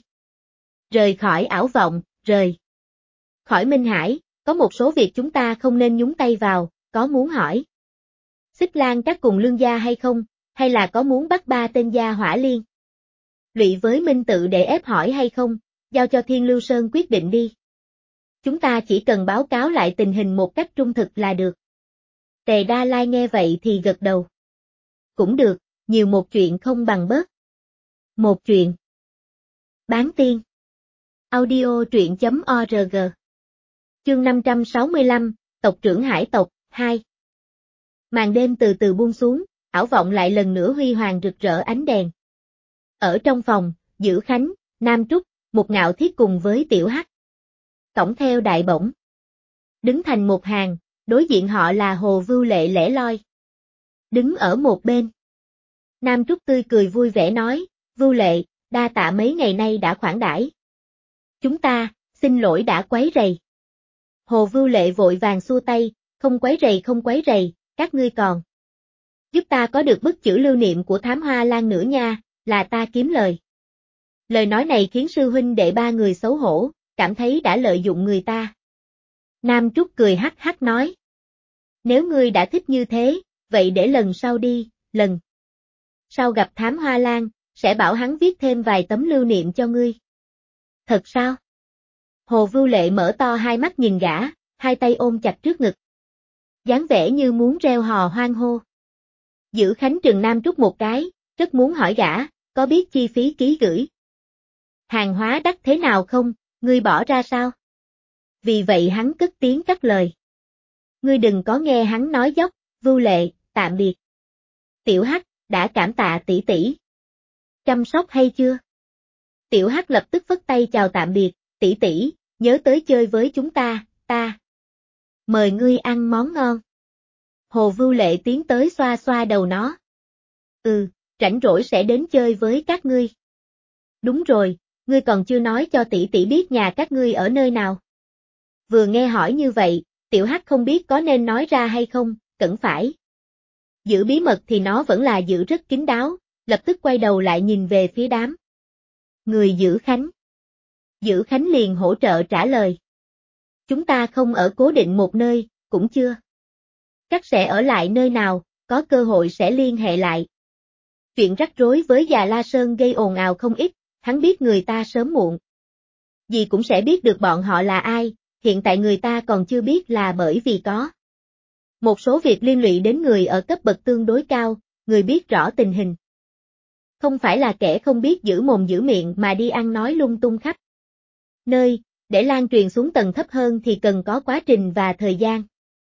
Rời khỏi ảo vọng, rời khỏi Minh Hải, có một số việc chúng ta không nên nhúng tay vào, có muốn hỏi Xích Lan các cùng Lương gia hay không, hay là có muốn bắt 3 tên gia hỏa liên lụy với Minh Tự để ép hỏi hay không, giao cho Thiên Lưu Sơn quyết định đi. Chúng ta chỉ cần báo cáo lại tình hình một cách trung thực là được. Tề Đa Lai nghe vậy thì gật đầu. Cũng được, nhiều một chuyện không bằng bớt một chuyện. Bán tiên. Audio truyện.org. Chương 565, Tộc trưởng Hải tộc, 2. Màn đêm từ từ buông xuống, ảo vọng lại lần nữa huy hoàng rực rỡ ánh đèn. Ở trong phòng, Dữ Khánh, Nam Trúc, Mục Ngạo Thiết cùng với Tiểu Hắc cõng theo đại bổng đứng thành một hàng, đối diện họ là Hồ Vưu Lệ lẻ loi đứng ở một bên. Nam Trúc tươi cười vui vẻ nói, Vưu Lệ, đa tạ mấy ngày nay đã khoản đãi chúng ta, xin lỗi đã quấy rầy. Hồ Vưu Lệ vội vàng xua tay, không quấy rầy, các ngươi còn giúp ta có được bức chữ lưu niệm của thám hoa lan nữa nha, là ta kiếm lời. Lời nói này khiến sư huynh đệ 3 người xấu hổ, cảm thấy đã lợi dụng người ta. Nam Trúc cười hắc hắc nói, nếu ngươi đã thích như thế, vậy để lần sau đi, lần sau gặp thám hoa lan, sẽ bảo hắn viết thêm vài tấm lưu niệm cho ngươi. Thật sao? Hồ Vưu Lệ mở to hai mắt nhìn gã, hai tay ôm chặt trước ngực, dáng vẻ như muốn reo hò hoan hô. Dữ Khánh trừng Nam Trúc một cái, rất muốn hỏi gã, có biết chi phí ký gửi hàng hóa đắt thế nào không, ngươi bỏ ra sao? Vì vậy hắn cất tiếng cắt lời. Ngươi đừng có nghe hắn nói dốc, Vưu Lệ, tạm biệt. Tiểu Hắc, đã cảm tạ tỷ tỷ. Chăm sóc hay chưa? Tiểu Hắc lập tức phất tay chào tạm biệt, tỷ tỷ, nhớ tới chơi với chúng ta, ta Mời ngươi ăn món ngon. Hồ Vưu Lệ tiến tới xoa xoa đầu nó. Rảnh rỗi sẽ đến chơi với các ngươi. Đúng rồi, ngươi còn chưa nói cho tỷ tỷ biết nhà các ngươi ở nơi nào. Vừa nghe hỏi như vậy, Tiểu Hắc không biết có nên nói ra hay không, cần phải. Giữ bí mật thì nó vẫn là giữ rất kín đáo, lập tức quay đầu lại nhìn về phía đám. Người giữ Khánh. Giữ Khánh liền hỗ trợ trả lời. Chúng ta không ở cố định một nơi, cũng chưa. Chắc sẽ ở lại nơi nào, có cơ hội sẽ liên hệ lại. Chuyện rắc rối với Già La Sơn gây ồn ào không ít, hắn biết người ta sớm muộn gì cũng sẽ biết được bọn họ là ai, hiện tại người ta còn chưa biết là bởi vì có một số việc liên lụy đến người ở cấp bậc tương đối cao, người biết rõ tình hình. Không phải là kẻ không biết giữ mồm giữ miệng mà đi ăn nói lung tung khắp nơi, để lan truyền xuống tầng thấp hơn thì cần có quá trình và thời gian.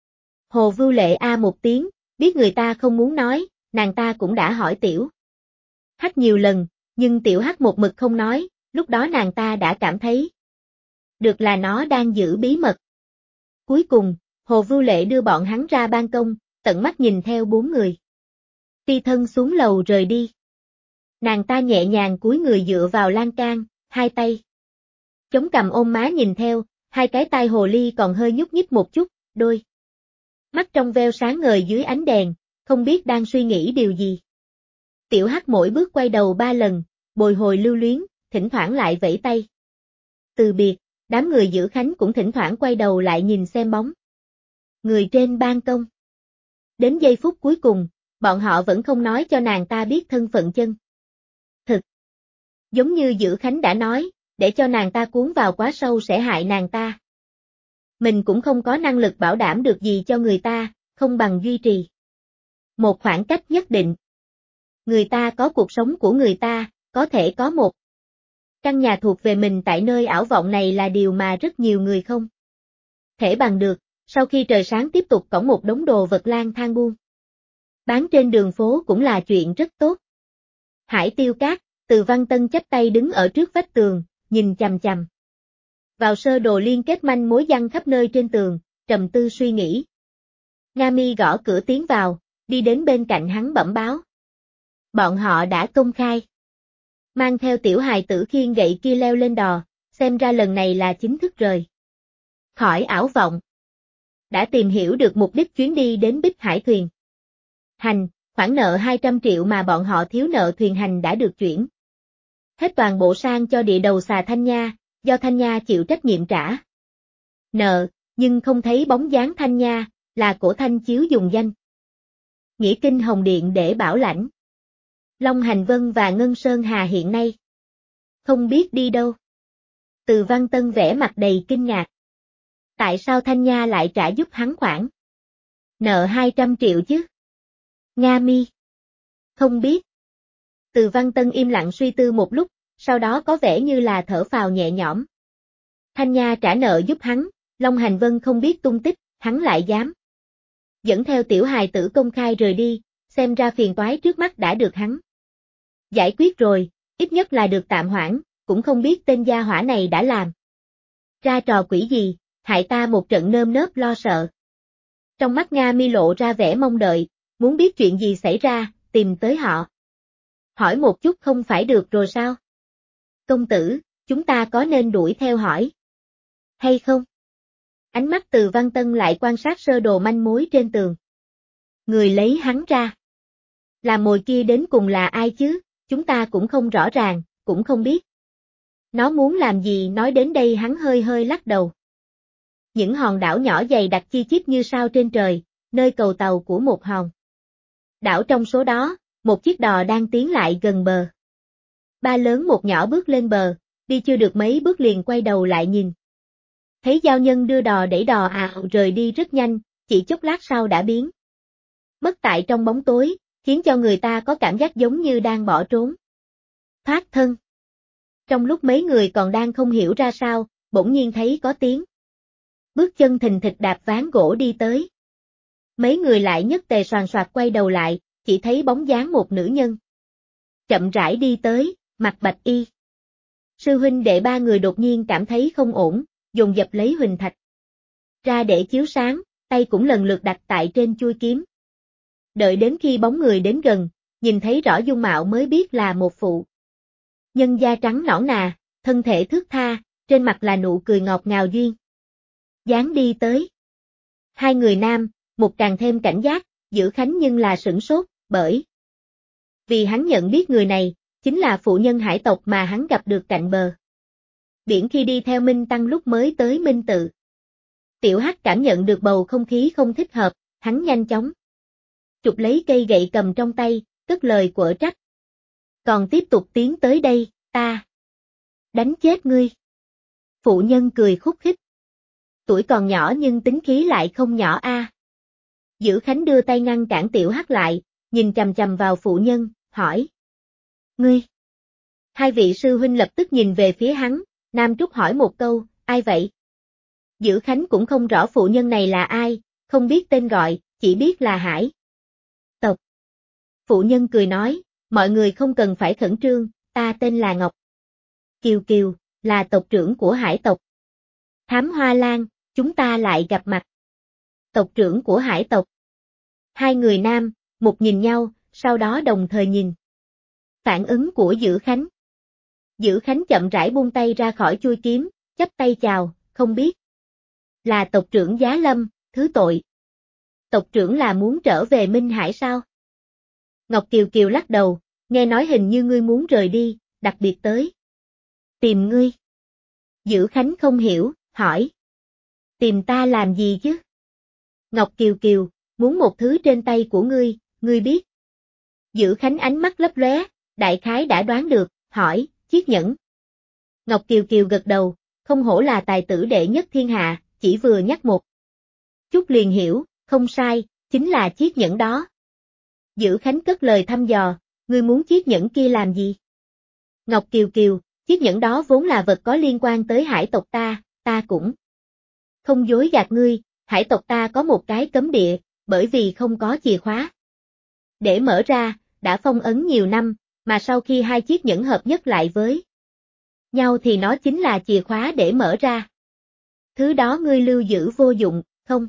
Hồ Vưu Lệ một tiếng, biết người ta không muốn nói, nàng ta cũng đã hỏi Tiểu Hắc nhiều lần, nhưng Tiểu Hắc một mực không nói, lúc đó nàng ta đã cảm thấy được là nó đang giữ bí mật. Cuối cùng, Hồ Vưu Lệ đưa bọn hắn ra ban công, tận mắt nhìn theo 4 người phi thân xuống lầu rời đi. Nàng ta nhẹ nhàng cúi người dựa vào lan can, hai tay chống cằm ôm má nhìn theo, hai cái tai hồ ly còn hơi nhúc nhích một chút, đôi mắt trong veo sáng ngời dưới ánh đèn, không biết đang suy nghĩ điều gì. Tiểu Hắc mỗi bước quay đầu 3 lần, bồi hồi lưu luyến, thỉnh thoảng lại vẫy tay. Từ biệt, đám người giữ Khánh cũng thỉnh thoảng quay đầu lại nhìn xem bóng người trên ban công. Đến giây phút cuối cùng, bọn họ vẫn không nói cho nàng ta biết thân phận chân thực. Giống như giữ Khánh đã nói, để cho nàng ta cuốn vào quá sâu sẽ hại nàng ta. Mình cũng không có năng lực bảo đảm được gì cho người ta, không bằng duy trì một khoảng cách nhất định. Người ta có cuộc sống của người ta, có thể có một căn nhà thuộc về mình tại nơi ảo vọng này là điều mà rất nhiều người không thể bằng được. Sau khi trời sáng tiếp tục cõng một đống đồ vật lang thang buôn bán trên đường phố cũng là chuyện rất tốt. Hải Tiêu Cát, Từ Văn Tân chắp tay đứng ở trước vách tường, nhìn chằm chằm vào sơ đồ liên kết manh mối giăng khắp nơi trên tường, trầm tư suy nghĩ. Nga Mi gõ cửa tiến vào, đi đến bên cạnh hắn bẩm báo. Bọn họ đã công khai. Mang theo tiểu hài tử khiêng gậy kia leo lên đò, xem ra lần này là chính thức rời khỏi ảo vọng. Đã tìm hiểu được mục đích chuyến đi đến Bích Hải thuyền hành, khoản nợ 200 triệu mà bọn họ thiếu nợ thuyền hành đã được chuyển hết toàn bộ sang cho địa đầu xà Thanh Nha, do Thanh Nha chịu trách nhiệm trả nợ, nhưng không thấy bóng dáng Thanh Nha, là Cổ Thanh Chiếu dùng danh Nghĩa Kinh Hồng Điện để bảo lãnh. Long Hành Vân và Ngân Sơn Hà hiện nay không biết đi đâu. Từ Văn Tân vẻ mặt đầy kinh ngạc. Tại sao Thanh Nha lại trả giúp hắn khoản nợ 200 triệu chứ? Nga Mi không biết. Từ Văn Tân im lặng suy tư một lúc, sau đó có vẻ như là thở phào nhẹ nhõm. Thanh Nha trả nợ giúp hắn, Long Hành Vân không biết tung tích, hắn lại dám dẫn theo tiểu hài tử công khai rời đi, xem ra phiền toái trước mắt đã được hắn giải quyết rồi, ít nhất là được tạm hoãn, cũng không biết tên gia hỏa này đã làm ra trò quỷ gì, hại ta một trận nơm nớp lo sợ. Trong mắt Nga Mi lộ ra vẻ mong đợi, muốn biết chuyện gì xảy ra, tìm tới họ. Hỏi một chút không phải được rồi sao? Công tử, chúng ta có nên đuổi theo hỏi hay không? Ánh mắt Từ Văn Tân lại quan sát sơ đồ manh mối trên tường. Người lấy hắn ra làm mồi kia đến cùng là ai chứ, chúng ta cũng không rõ ràng, cũng không biết nó muốn làm gì. Nói đến đây hắn hơi hơi lắc đầu. Những hòn đảo nhỏ dày đặc chi chít như sao trên trời, nơi cầu tàu của một hòn đảo trong số đó, một chiếc đò đang tiến lại gần bờ. Ba lớn một nhỏ bước lên bờ, đi chưa được mấy bước liền quay đầu lại nhìn. Thấy giao nhân đưa đò đẩy đò rời đi rất nhanh, chỉ chốc lát sau đã biến mất tại trong bóng tối, khiến cho người ta có cảm giác giống như đang bỏ trốn thoát thân. Trong lúc mấy người còn đang không hiểu ra sao, bỗng nhiên thấy có tiếng bước chân thình thịch đạp ván gỗ đi tới. Mấy người lại nhất tề soàn soạt quay đầu lại, chỉ thấy bóng dáng một nữ nhân chậm rãi đi tới, mặc bạch y. Sư huynh đệ ba người đột nhiên cảm thấy không ổn, dồn dập lấy huỳnh thạch ra để chiếu sáng, tay cũng lần lượt đặt tại trên chuôi kiếm. Đợi đến khi bóng người đến gần, nhìn thấy rõ dung mạo mới biết là một phụ nhân da trắng nõn nà, thân thể thướt tha, trên mặt là nụ cười ngọt ngào duyên dáng đi tới. Hai người nam, một càng thêm cảnh giác, Dữ Khánh nhưng là sửng sốt, bởi vì hắn nhận biết người này, chính là phụ nhân hải tộc mà hắn gặp được cạnh bờ biển khi đi theo Minh Tăng lúc mới tới Minh Tự. Tiểu Hắc cảm nhận được bầu không khí không thích hợp, hắn nhanh chóng chụp lấy cây gậy cầm trong tay, cất lời quở trách. Còn tiếp tục tiến tới đây, ta đánh chết ngươi. Phụ nhân cười khúc khích. Tuổi còn nhỏ nhưng tính khí lại không nhỏ a. Dữ Khánh đưa tay ngăn cản Tiểu Hắc lại, nhìn chằm chằm vào phụ nhân, hỏi. Ngươi. Hai vị sư huynh lập tức nhìn về phía hắn, Nam Trúc hỏi một câu, ai vậy? Dữ Khánh cũng không rõ phụ nhân này là ai, không biết tên gọi, chỉ biết là Hải tộc. Phụ nhân cười nói, mọi người không cần phải khẩn trương, ta tên là Ngọc Kiều Kiều, là tộc trưởng của Hải tộc. Thám Hoa Lan, chúng ta lại gặp mặt. Tộc trưởng của Hải tộc. Hai người nam, một nhìn nhau, sau đó đồng thời nhìn. Phản ứng của Dữ Khánh. Dữ Khánh chậm rãi buông tay ra khỏi chuôi kiếm, chắp tay chào, không biết. Là tộc trưởng Giá Lâm, thứ tội. Tộc trưởng là muốn trở về Minh Hải sao? Ngọc Kiều Kiều lắc đầu, nghe nói hình như ngươi muốn rời đi, đặc biệt tới tìm ngươi. Dữ Khánh không hiểu, hỏi. Tìm ta làm gì chứ? Ngọc Kiều Kiều, muốn một thứ trên tay của ngươi biết. Dữ Khánh ánh mắt lấp lóe, đại khái đã đoán được, hỏi, chiếc nhẫn. Ngọc Kiều Kiều gật đầu, không hổ là tài tử đệ nhất thiên hạ, chỉ vừa nhắc một chút liền hiểu, không sai, chính là chiếc nhẫn đó. Dữ Khánh cất lời thăm dò, ngươi muốn chiếc nhẫn kia làm gì? Ngọc Kiều Kiều, chiếc nhẫn đó vốn là vật có liên quan tới hải tộc ta cũng không dối gạt ngươi, hải tộc ta có một cái cấm địa, bởi vì không có chìa khóa để mở ra, đã phong ấn nhiều năm, mà sau khi hai chiếc nhẫn hợp nhất lại với nhau thì nó chính là chìa khóa để mở ra. Thứ đó ngươi lưu giữ vô dụng, không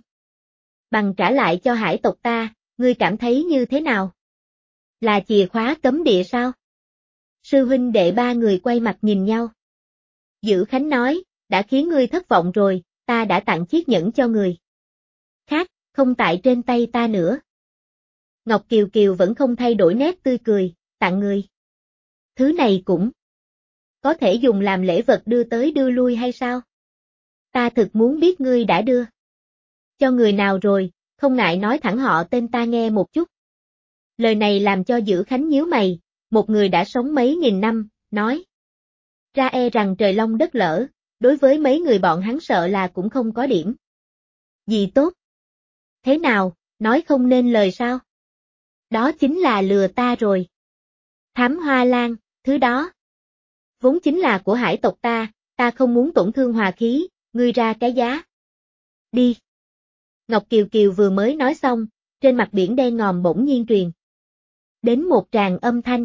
bằng trả lại cho hải tộc ta, ngươi cảm thấy như thế nào? Là chìa khóa cấm địa sao? Sư huynh đệ ba người quay mặt nhìn nhau. Dữ Khánh nói, đã khiến ngươi thất vọng rồi, ta đã tặng chiếc nhẫn cho người khác, không tại trên tay ta nữa. Ngọc Kiều Kiều vẫn không thay đổi nét tươi cười, tặng người. Thứ này cũng có thể dùng làm lễ vật đưa tới đưa lui hay sao? Ta thực muốn biết ngươi đã đưa cho người nào rồi, không ngại nói thẳng họ tên ta nghe một chút. Lời này làm cho Dữ Khánh nhíu mày, một người đã sống mấy nghìn năm, nói ra e rằng trời long đất lỡ, đối với mấy người bọn hắn sợ là cũng không có điểm gì tốt. Thế nào, nói không nên lời sao? Đó chính là lừa ta rồi. Thám Hoa Lan, thứ đó vốn chính là của hải tộc ta không muốn tổn thương hòa khí, ngươi ra cái giá. Đi. Ngọc Kiều Kiều vừa mới nói xong, trên mặt biển đen ngòm bỗng nhiên truyền đến một tràng âm thanh.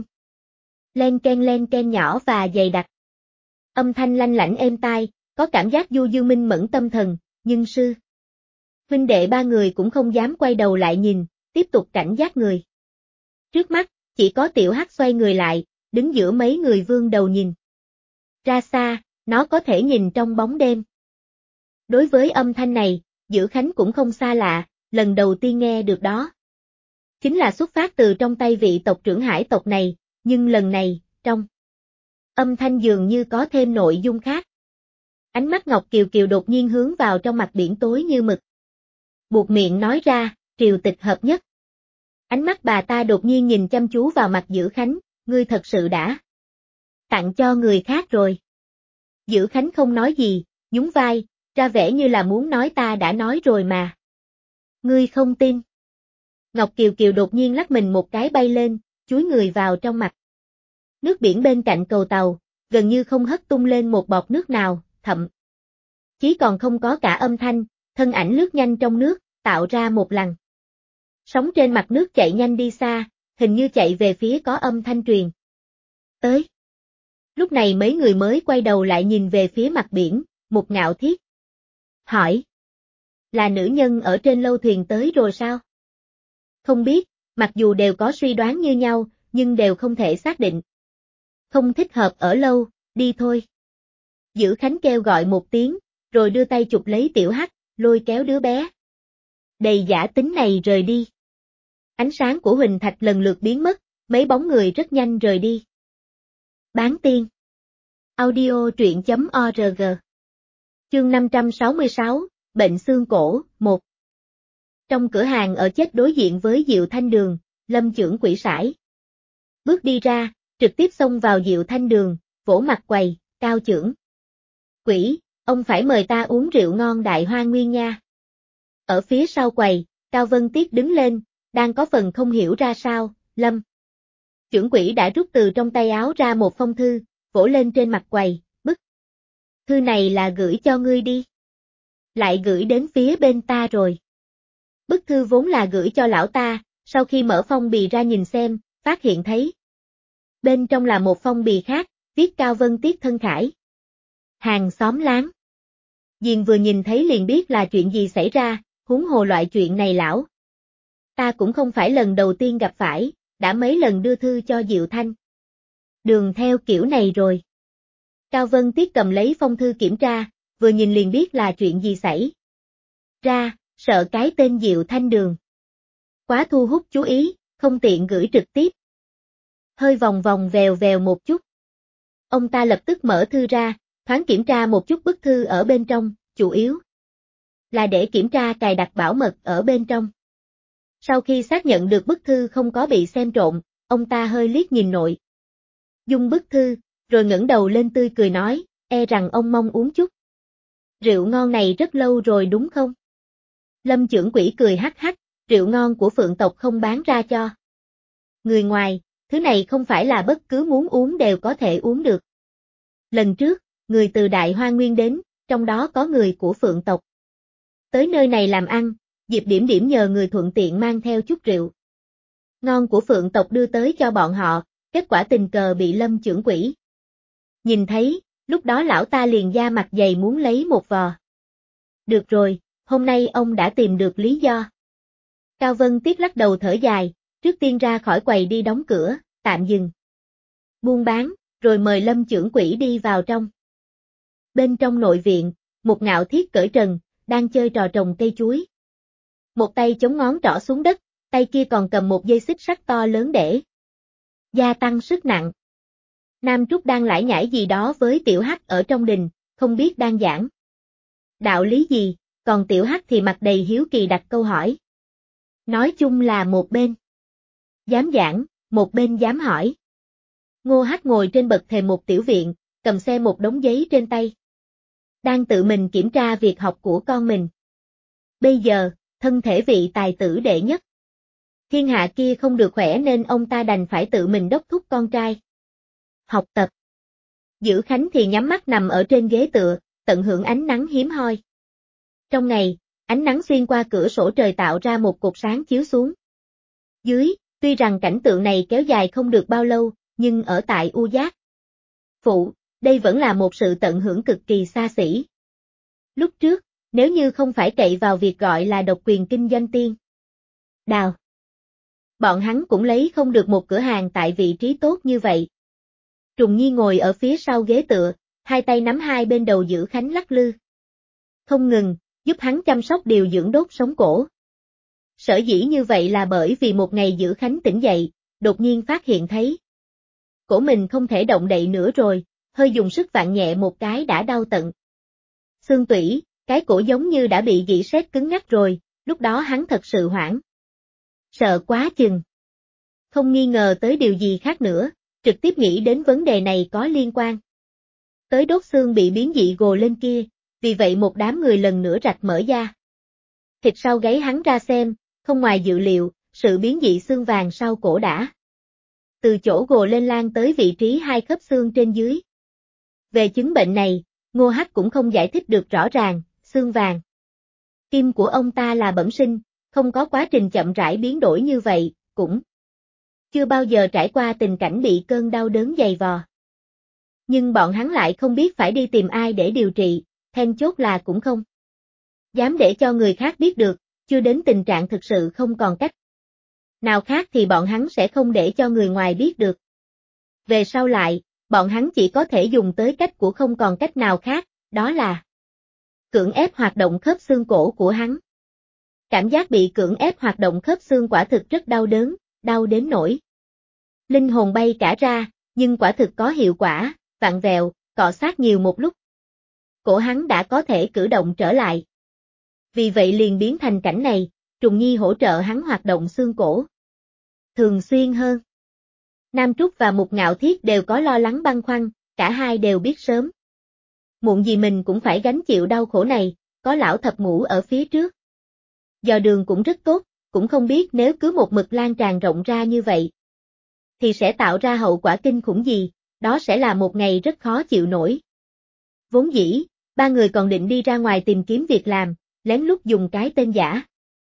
Len ken nhỏ và dày đặc. Âm thanh lanh lảnh êm tai, có cảm giác du dương minh mẫn tâm thần, nhưng sư huynh đệ ba người cũng không dám quay đầu lại nhìn, tiếp tục cảnh giác người. Trước mắt, chỉ có Tiểu Hắc xoay người lại, đứng giữa mấy người vươn đầu nhìn. Ra xa, nó có thể nhìn trong bóng đêm. Đối với âm thanh này, Dữ Khánh cũng không xa lạ, lần đầu tiên nghe được đó. Chính là xuất phát từ trong tay vị tộc trưởng hải tộc này, nhưng lần này, trong âm thanh dường như có thêm nội dung khác. Ánh mắt Ngọc Kiều Kiều đột nhiên hướng vào trong mặt biển tối như mực. Buộc miệng nói ra, triều tịch hợp nhất. Ánh mắt bà ta đột nhiên nhìn chăm chú vào mặt Dữ Khánh, ngươi thật sự đã tặng cho người khác rồi. Dữ Khánh không nói gì, nhún vai, ra vẻ như là muốn nói ta đã nói rồi mà. Ngươi không tin. Ngọc Kiều Kiều đột nhiên lắc mình một cái bay lên, chúi người vào trong mặt. Nước biển bên cạnh cầu tàu, gần như không hất tung lên một bọt nước nào, thậm chí còn không có cả âm thanh, thân ảnh lướt nhanh trong nước, tạo ra một làn sóng trên mặt nước chạy nhanh đi xa, hình như chạy về phía có âm thanh truyền tới. Lúc này mấy người mới quay đầu lại nhìn về phía mặt biển, một ngạo thiết hỏi. Là nữ nhân ở trên lâu thuyền tới rồi sao? Không biết, mặc dù đều có suy đoán như nhau, nhưng đều không thể xác định. Không thích hợp ở lâu, đi thôi. Dữ Khánh kêu gọi một tiếng, rồi đưa tay chụp lấy Tiểu Hắc, lôi kéo đứa bé. Đầy giả tính này rời đi. Ánh sáng của Huỳnh Thạch lần lượt biến mất, mấy bóng người rất nhanh rời đi. Bán tiên. Audio truyện.org. Chương 566, Bệnh xương cổ, 1. Trong cửa hàng ở chết đối diện với Diệu Thanh Đường, Lâm Chưởng Quỷ sải bước đi ra, trực tiếp xông vào Diệu Thanh Đường, vỗ mặt quầy, Cao Chưởng. Quỷ, ông phải mời ta uống rượu ngon Đại Hoa Nguyên nha. Ở phía sau quầy, Cao Vân Tiết đứng lên, đang có phần không hiểu ra sao, Lâm. Chưởng Quỷ đã rút từ trong tay áo ra một phong thư, vỗ lên trên mặt quầy, bức. Thư này là gửi cho ngươi đi. Lại gửi đến phía bên ta rồi. Bức thư vốn là gửi cho lão ta, sau khi mở phong bì ra nhìn xem, phát hiện thấy. Bên trong là một phong bì khác, viết Cao Vân Tiết thân khải. Hàng xóm láng. Diền vừa nhìn thấy liền biết là chuyện gì xảy ra, huống hồ loại chuyện này lão. Ta cũng không phải lần đầu tiên gặp phải, đã mấy lần đưa thư cho Diệu Thanh. Đường theo kiểu này rồi. Cao Vân Tiết cầm lấy phong thư kiểm tra, vừa nhìn liền biết là chuyện gì xảy ra, sợ cái tên Diệu Thanh Đường. Quá thu hút chú ý, không tiện gửi trực tiếp. Hơi vòng vòng vèo vèo một chút. Ông ta lập tức mở thư ra, thoáng kiểm tra một chút bức thư ở bên trong, chủ yếu là để kiểm tra cài đặt bảo mật ở bên trong. Sau khi xác nhận được bức thư không có bị xem trộn, ông ta hơi liếc nhìn nội dung bức thư, rồi ngẩng đầu lên tươi cười nói, e rằng ông mong uống chút rượu ngon này rất lâu rồi đúng không? Lâm Chưởng Quỷ cười hắc hắc, rượu ngon của Phượng tộc không bán ra cho người ngoài, thứ này không phải là bất cứ muốn uống đều có thể uống được. Lần trước, người từ Đại Hoa Nguyên đến, trong đó có người của Phượng tộc. Tới nơi này làm ăn, Diệp Điểm Điểm nhờ người thuận tiện mang theo chút rượu ngon của Phượng tộc đưa tới cho bọn họ, kết quả tình cờ bị Lâm Chưởng Quỷ nhìn thấy, lúc đó lão ta liền da mặt dày muốn lấy một vò. Được rồi, hôm nay ông đã tìm được lý do. Cao Vân Tiết lắc đầu thở dài, trước tiên ra khỏi quầy đi đóng cửa, tạm dừng buôn bán, rồi mời Lâm Chưởng Quỷ đi vào trong. Bên trong nội viện, một Ngạo Thiết cởi trần, đang chơi trò trồng cây chuối. Một tay chống ngón trỏ xuống đất, tay kia còn cầm một dây xích sắt to lớn để gia tăng sức nặng. Nam Trúc đang lải nhải gì đó với Tiểu Hắc ở trong đình, không biết đang giảng đạo lý gì, còn Tiểu Hắc thì mặt đầy hiếu kỳ đặt câu hỏi. Nói chung là một bên dám giảng, một bên dám hỏi. Ngô Hắc ngồi trên bậc thềm một tiểu viện, cầm xe một đống giấy trên tay. Đang tự mình kiểm tra việc học của con mình. Bây giờ, thân thể vị tài tử đệ nhất thiên hạ kia không được khỏe nên ông ta đành phải tự mình đốc thúc con trai học tập. Dữ Khánh thì nhắm mắt nằm ở trên ghế tựa, tận hưởng ánh nắng hiếm hoi. Trong ngày, ánh nắng xuyên qua cửa sổ trời tạo ra một cột sáng chiếu xuống dưới, tuy rằng cảnh tượng này kéo dài không được bao lâu, nhưng ở tại U Giác Phụ, đây vẫn là một sự tận hưởng cực kỳ xa xỉ. Lúc trước, nếu như không phải cậy vào việc gọi là độc quyền kinh doanh tiên đào, bọn hắn cũng lấy không được một cửa hàng tại vị trí tốt như vậy. Trùng Nhi ngồi ở phía sau ghế tựa, hai tay nắm hai bên đầu Dữ Khánh lắc lư không ngừng, giúp hắn chăm sóc điều dưỡng đốt sống cổ. Sở dĩ như vậy là bởi vì một ngày Dữ Khánh tỉnh dậy, đột nhiên phát hiện thấy cổ mình không thể động đậy nữa rồi, hơi dùng sức vặn nhẹ một cái đã đau tận xương tủy, cái cổ giống như đã bị gỉ sét cứng ngắc rồi, lúc đó hắn thật sự hoảng sợ quá chừng. Không nghi ngờ tới điều gì khác nữa, trực tiếp nghĩ đến vấn đề này có liên quan tới đốt xương bị biến dị gồ lên kia, vì vậy một đám người lần nữa rạch mở da thịt sau gáy hắn ra xem, không ngoài dự liệu, sự biến dị xương vàng sau cổ đã từ chỗ gồ lên lan tới vị trí hai khớp xương trên dưới. Về chứng bệnh này, Ngô Hắc cũng không giải thích được rõ ràng, xương vàng kim của ông ta là bẩm sinh, không có quá trình chậm rãi biến đổi như vậy, cũng chưa bao giờ trải qua tình cảnh bị cơn đau đớn dày vò. Nhưng bọn hắn lại không biết phải đi tìm ai để điều trị, then chốt là cũng không dám để cho người khác biết được, chưa đến tình trạng thực sự không còn cách nào khác thì bọn hắn sẽ không để cho người ngoài biết được. Về sau lại, bọn hắn chỉ có thể dùng tới cách của không còn cách nào khác, đó là cưỡng ép hoạt động khớp xương cổ của hắn. Cảm giác bị cưỡng ép hoạt động khớp xương quả thực rất đau đớn, đau đến nỗi linh hồn bay cả ra, nhưng quả thực có hiệu quả, vặn vẹo, cọ sát nhiều một lúc. Cổ hắn đã có thể cử động trở lại. Vì vậy liền biến thành cảnh này, Trùng Nhi hỗ trợ hắn hoạt động xương cổ thường xuyên hơn. Nam Trúc và Mục Ngạo Thiết đều có lo lắng băn khoăn, cả hai đều biết sớm muộn gì mình cũng phải gánh chịu đau khổ này, có lão thập ngũ ở phía trước. Dò đường cũng rất tốt, cũng không biết nếu cứ một mực lan tràn rộng ra như vậy, thì sẽ tạo ra hậu quả kinh khủng gì, đó sẽ là một ngày rất khó chịu nổi. Vốn dĩ, ba người còn định đi ra ngoài tìm kiếm việc làm, lén lút dùng cái tên giả.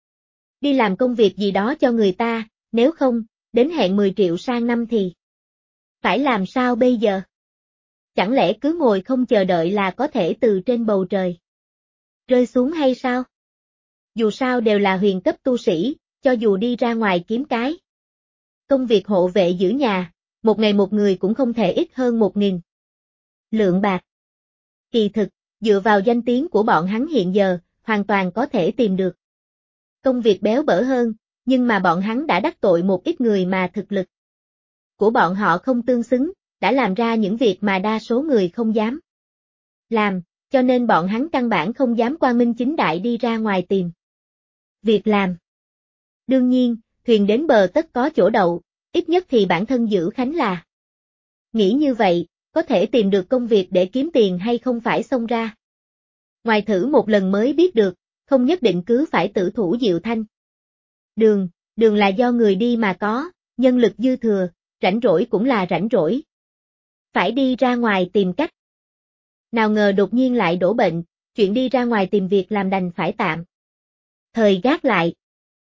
Đi làm công việc gì đó cho người ta, nếu không, đến hẹn 10 triệu sang năm thì phải làm sao bây giờ? Chẳng lẽ cứ ngồi không chờ đợi là có thể từ trên bầu trời rơi xuống hay sao? Dù sao đều là huyền cấp tu sĩ, cho dù đi ra ngoài kiếm cái công việc hộ vệ giữ nhà, một ngày một người cũng không thể ít hơn 1.000 lượng bạc. Kỳ thực, dựa vào danh tiếng của bọn hắn hiện giờ, hoàn toàn có thể tìm được công việc béo bở hơn, nhưng mà bọn hắn đã đắc tội một ít người mà thực lực của bọn họ không tương xứng, đã làm ra những việc mà đa số người không dám làm, cho nên bọn hắn căn bản không dám quang minh chính đại đi ra ngoài tìm việc làm. Đương nhiên, thuyền đến bờ tất có chỗ đậu, ít nhất thì bản thân Dữ Khánh là nghĩ như vậy, có thể tìm được công việc để kiếm tiền hay không phải xông ra ngoài thử một lần mới biết được, không nhất định cứ phải tử thủ Diệu Thanh. Đường là do người đi mà có, nhân lực dư thừa, rảnh rỗi cũng là rảnh rỗi. Phải đi ra ngoài tìm cách. Nào ngờ đột nhiên lại đổ bệnh, chuyện đi ra ngoài tìm việc làm đành phải tạm thời gác lại.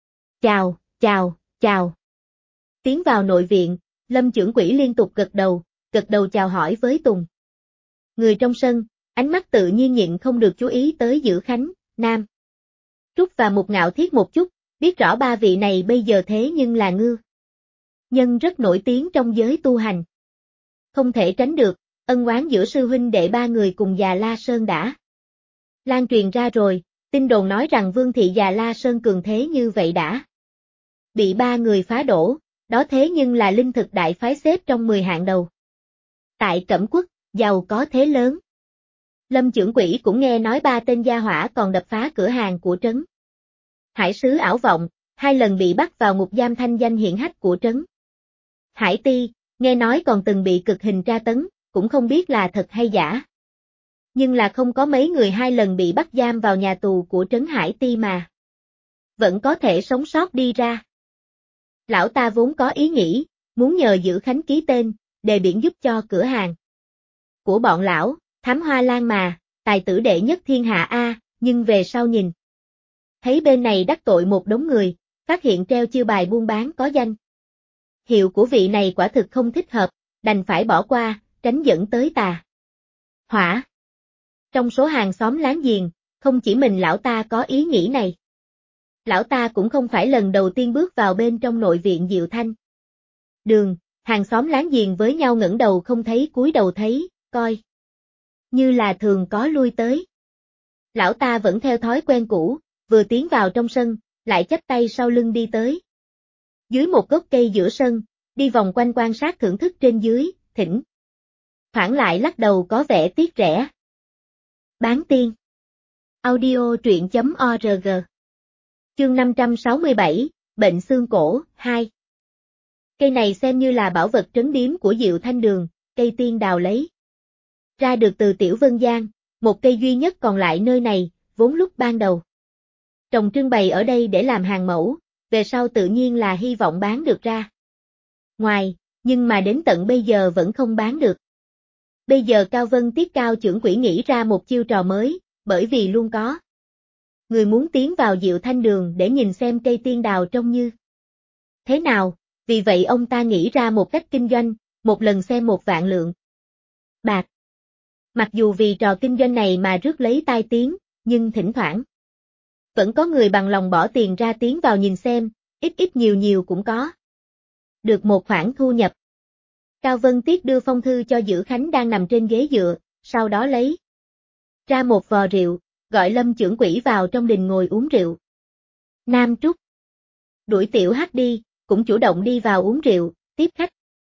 Chào. Tiến vào nội viện, Lâm Chưởng Quỹ liên tục gật đầu chào hỏi với Tùng. Người trong sân, ánh mắt tự nhiên nhịn không được chú ý tới Dữ Khánh, Nam Trúc và Mục Ngạo Thiết một chút, biết rõ ba vị này bây giờ thế nhưng là ngư nhân rất nổi tiếng trong giới tu hành. Không thể tránh được, ân oán giữa sư huynh đệ ba người cùng Già La Sơn đã lan truyền ra rồi, tin đồn nói rằng Vương thị Già La Sơn cường thế như vậy đã bị ba người phá đổ, đó thế nhưng là linh thực đại phái xếp trong 10 hạng đầu. Tại Cẩm Quốc, giàu có thế lớn. Lâm Chưởng Quỹ cũng nghe nói ba tên gia hỏa còn đập phá cửa hàng của trấn Hải Sứ Ảo Vọng, 2 lần bị bắt vào ngục giam thanh danh hiển hách của trấn Hải Ti, nghe nói còn từng bị cực hình tra tấn, cũng không biết là thật hay giả. Nhưng là không có mấy người 2 lần bị bắt giam vào nhà tù của trấn Hải Ti mà vẫn có thể sống sót đi ra. Lão ta vốn có ý nghĩ, muốn nhờ Dữ Khánh ký tên, đề biển giúp cho cửa hàng của bọn lão, Thám Hoa Lan mà, tài tử đệ nhất thiên hạ a, nhưng về sau nhìn thấy bên này đắc tội một đống người, phát hiện treo chiêu bài buôn bán có danh hiệu của vị này quả thực không thích hợp, đành phải bỏ qua, tránh dẫn tới tà hỏa. Trong số hàng xóm láng giềng, không chỉ mình lão ta có ý nghĩ này. Lão ta cũng không phải lần đầu tiên bước vào bên trong nội viện Diệu Thanh. Hàng xóm láng giềng với nhau ngẩng đầu không thấy cúi đầu thấy, coi như là thường có lui tới. Lão ta vẫn theo thói quen cũ, vừa tiến vào trong sân, lại chắp tay sau lưng đi tới dưới một gốc cây giữa sân, đi vòng quanh quan sát thưởng thức trên dưới, thỉnh thoảng lại lắc đầu có vẻ tiếc rẻ. Bán tiên. Audio truyện.org. Chương 567, Bệnh xương cổ, 2. Cây này xem như là bảo vật trấn điếm của Diệu Thanh Đường, cây tiên đào lấy ra được từ Tiểu Vân Giang, một cây duy nhất còn lại nơi này, vốn lúc ban đầu trồng trưng bày ở đây để làm hàng mẫu, về sau tự nhiên là hy vọng bán được ra ngoài, nhưng mà đến tận bây giờ vẫn không bán được. Bây giờ Cao Vân Tiết Cao Chưởng Quỹ nghĩ ra một chiêu trò mới, bởi vì luôn có người muốn tiến vào Diệu Thanh Đường để nhìn xem cây tiên đào trông như thế nào, vì vậy ông ta nghĩ ra một cách kinh doanh, một lần xem 1 vạn lượng bạc. Mặc dù vì trò kinh doanh này mà rước lấy tai tiếng, nhưng thỉnh thoảng Vẫn có người bằng lòng bỏ tiền ra tiến vào nhìn xem, ít ít nhiều nhiều cũng có. Được một khoản thu nhập. Cao Vân Tiết đưa phong thư cho Dữ Khánh đang nằm trên ghế dựa, sau đó lấy ra một vò rượu, gọi Lâm trưởng quỹ vào trong đình ngồi uống rượu. Nam Trúc đuổi Tiểu Hắc đi, cũng chủ động đi vào uống rượu, tiếp khách.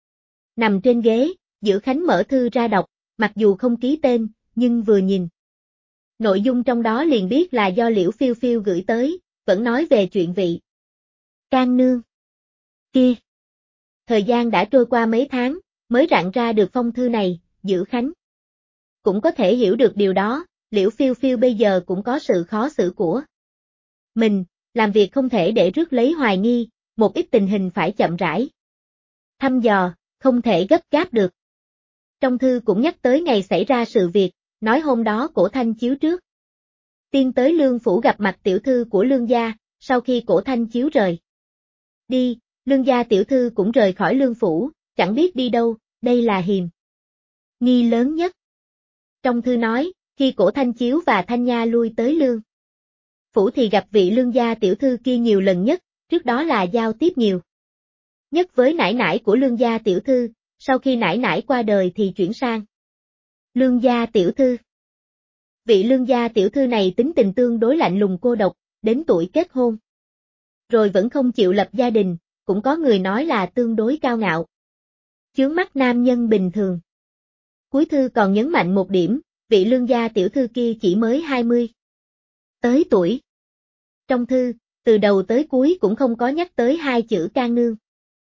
Nằm trên ghế, Dữ Khánh mở thư ra đọc, mặc dù không ký tên, nhưng vừa nhìn. Nội dung trong đó liền biết là do Liễu Phiêu Phiêu gửi tới, vẫn nói về chuyện vị Can Nương kia. Thời gian đã trôi qua mấy tháng, mới rạn ra được phong thư này, Dữ Khánh cũng có thể hiểu được điều đó, Liễu Phiêu Phiêu bây giờ cũng có sự khó xử của mình, làm việc không thể để rước lấy hoài nghi, một ít tình hình phải chậm rãi thăm dò, không thể gấp gáp được. Trong thư cũng nhắc tới ngày xảy ra sự việc, nói hôm đó Cổ Thanh Chiếu trước tiên tới Lương phủ gặp mặt tiểu thư của Lương gia, sau khi Cổ Thanh Chiếu rời đi, Lương gia tiểu thư cũng rời khỏi Lương phủ, chẳng biết đi đâu, đây là hiềm nghi lớn nhất. Trong thư nói, khi Cổ Thanh Chiếu và Thanh Nha lui tới Lương phủ thì gặp vị Lương gia tiểu thư kia nhiều lần nhất, trước đó là giao tiếp nhiều nhất với nải nải của Lương gia tiểu thư, sau khi nải nải qua đời thì chuyển sang Lương gia tiểu thư. Vị Lương gia tiểu thư này tính tình tương đối lạnh lùng cô độc, đến tuổi kết hôn rồi vẫn không chịu lập gia đình, cũng có người nói là tương đối cao ngạo, chướng mắt nam nhân bình thường. Cuối thư còn nhấn mạnh một điểm, vị Lương gia tiểu thư kia chỉ mới 20 tới tuổi. Trong thư, từ đầu tới cuối cũng không có nhắc tới hai chữ Can Nương.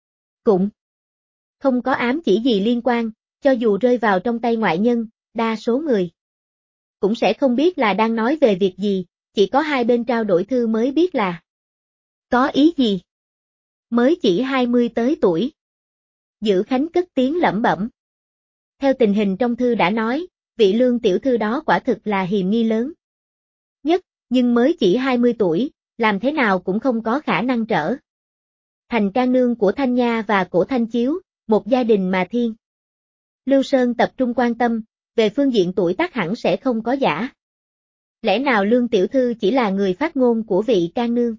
Cũng không có ám chỉ gì liên quan, cho dù rơi vào trong tay ngoại nhân, đa số người cũng sẽ không biết là đang nói về việc gì, chỉ có hai bên trao đổi thư mới biết là có ý gì. Mới chỉ 20 tới tuổi. Dữ Khánh cất tiếng lẩm bẩm. Theo tình hình trong thư đã nói, vị Lương tiểu thư đó quả thực là hiềm nghi lớn nhất, nhưng mới chỉ 20 tuổi, làm thế nào cũng không có khả năng trở thành Can Nương của Thanh Nha và Cổ Thanh Chiếu, một gia đình mà Thiên Lưu Sơn tập trung quan tâm, về phương diện tuổi tác hẳn sẽ không có giả. Lẽ nào Lương tiểu thư chỉ là người phát ngôn của vị Can Nương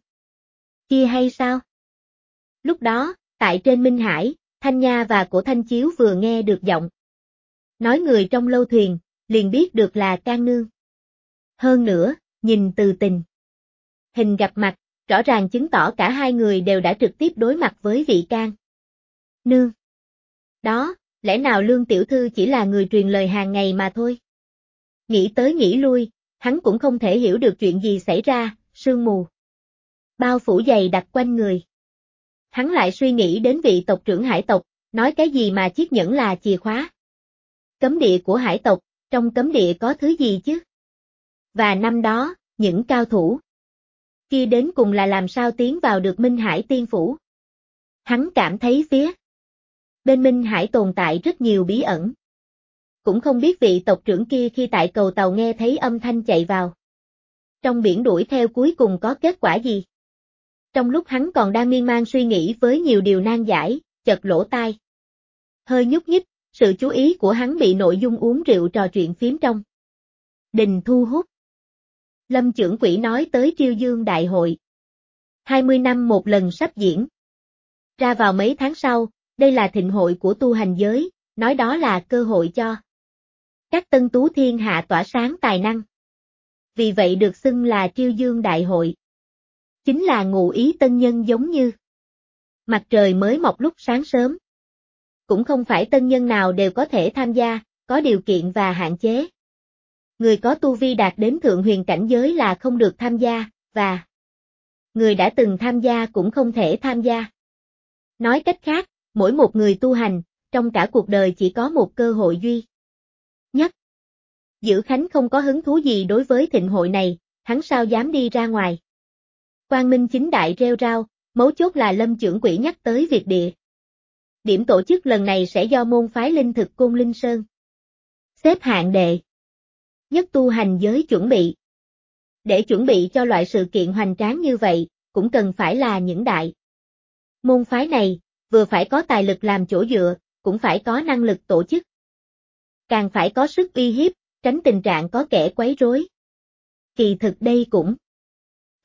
kia hay sao? Lúc đó, tại trên Minh Hải, Thanh Nha và Cổ Thanh Chiếu vừa nghe được giọng nói người trong lâu thuyền, liền biết được là Can Nương. Hơn nữa, nhìn từ tình hình gặp mặt, rõ ràng chứng tỏ cả hai người đều đã trực tiếp đối mặt với vị Can Nương đó, lẽ nào Lương tiểu thư chỉ là người truyền lời hàng ngày mà thôi? Nghĩ tới nghĩ lui, hắn cũng không thể hiểu được chuyện gì xảy ra, sương mù bao phủ dày đặc quanh người. Hắn lại suy nghĩ đến vị tộc trưởng hải tộc, nói cái gì mà chiếc nhẫn là chìa khóa cấm địa của hải tộc, trong cấm địa có thứ gì chứ? Và năm đó, những cao thủ kia đến cùng là làm sao tiến vào được Minh Hải tiên phủ? Hắn cảm thấy phía bên Minh Hải tồn tại rất nhiều bí ẩn. Cũng không biết vị tộc trưởng kia khi tại cầu tàu nghe thấy âm thanh chạy vào trong biển đuổi theo cuối cùng có kết quả gì? Trong lúc hắn còn đang miên man suy nghĩ với nhiều điều nan giải, chợt lỗ tai hơi nhúc nhích, sự chú ý của hắn bị nội dung uống rượu trò chuyện phím trong đình thu hút. Lâm trưởng quỹ nói tới Triêu Dương đại hội 20 năm một lần sắp diễn ra vào mấy tháng sau, đây là thịnh hội của tu hành giới, nói đó là cơ hội cho các tân tú thiên hạ tỏa sáng tài năng. Vì vậy được xưng là Triêu Dương đại hội. Chính là ngụ ý tân nhân giống như mặt trời mới mọc lúc sáng sớm. Cũng không phải tân nhân nào đều có thể tham gia, có điều kiện và hạn chế. Người có tu vi đạt đến thượng huyền cảnh giới là không được tham gia, và người đã từng tham gia cũng không thể tham gia. Nói cách khác, mỗi một người tu hành, trong cả cuộc đời chỉ có một cơ hội duy nhất. Dữ Khánh không có hứng thú gì đối với thịnh hội này, hắn sao dám đi ra ngoài. Quang Minh chính đại rêu rao, mấu chốt là Lâm trưởng quỹ nhắc tới việc địa điểm tổ chức lần này sẽ do môn phái linh thực Côn Linh Sơn xếp hạng đệ nhất tu hành giới chuẩn bị. Để chuẩn bị cho loại sự kiện hoành tráng như vậy, cũng cần phải là những đại môn phái này, vừa phải có tài lực làm chỗ dựa, cũng phải có năng lực tổ chức. Càng phải có sức uy hiếp, tránh tình trạng có kẻ quấy rối. Kỳ thực đây cũng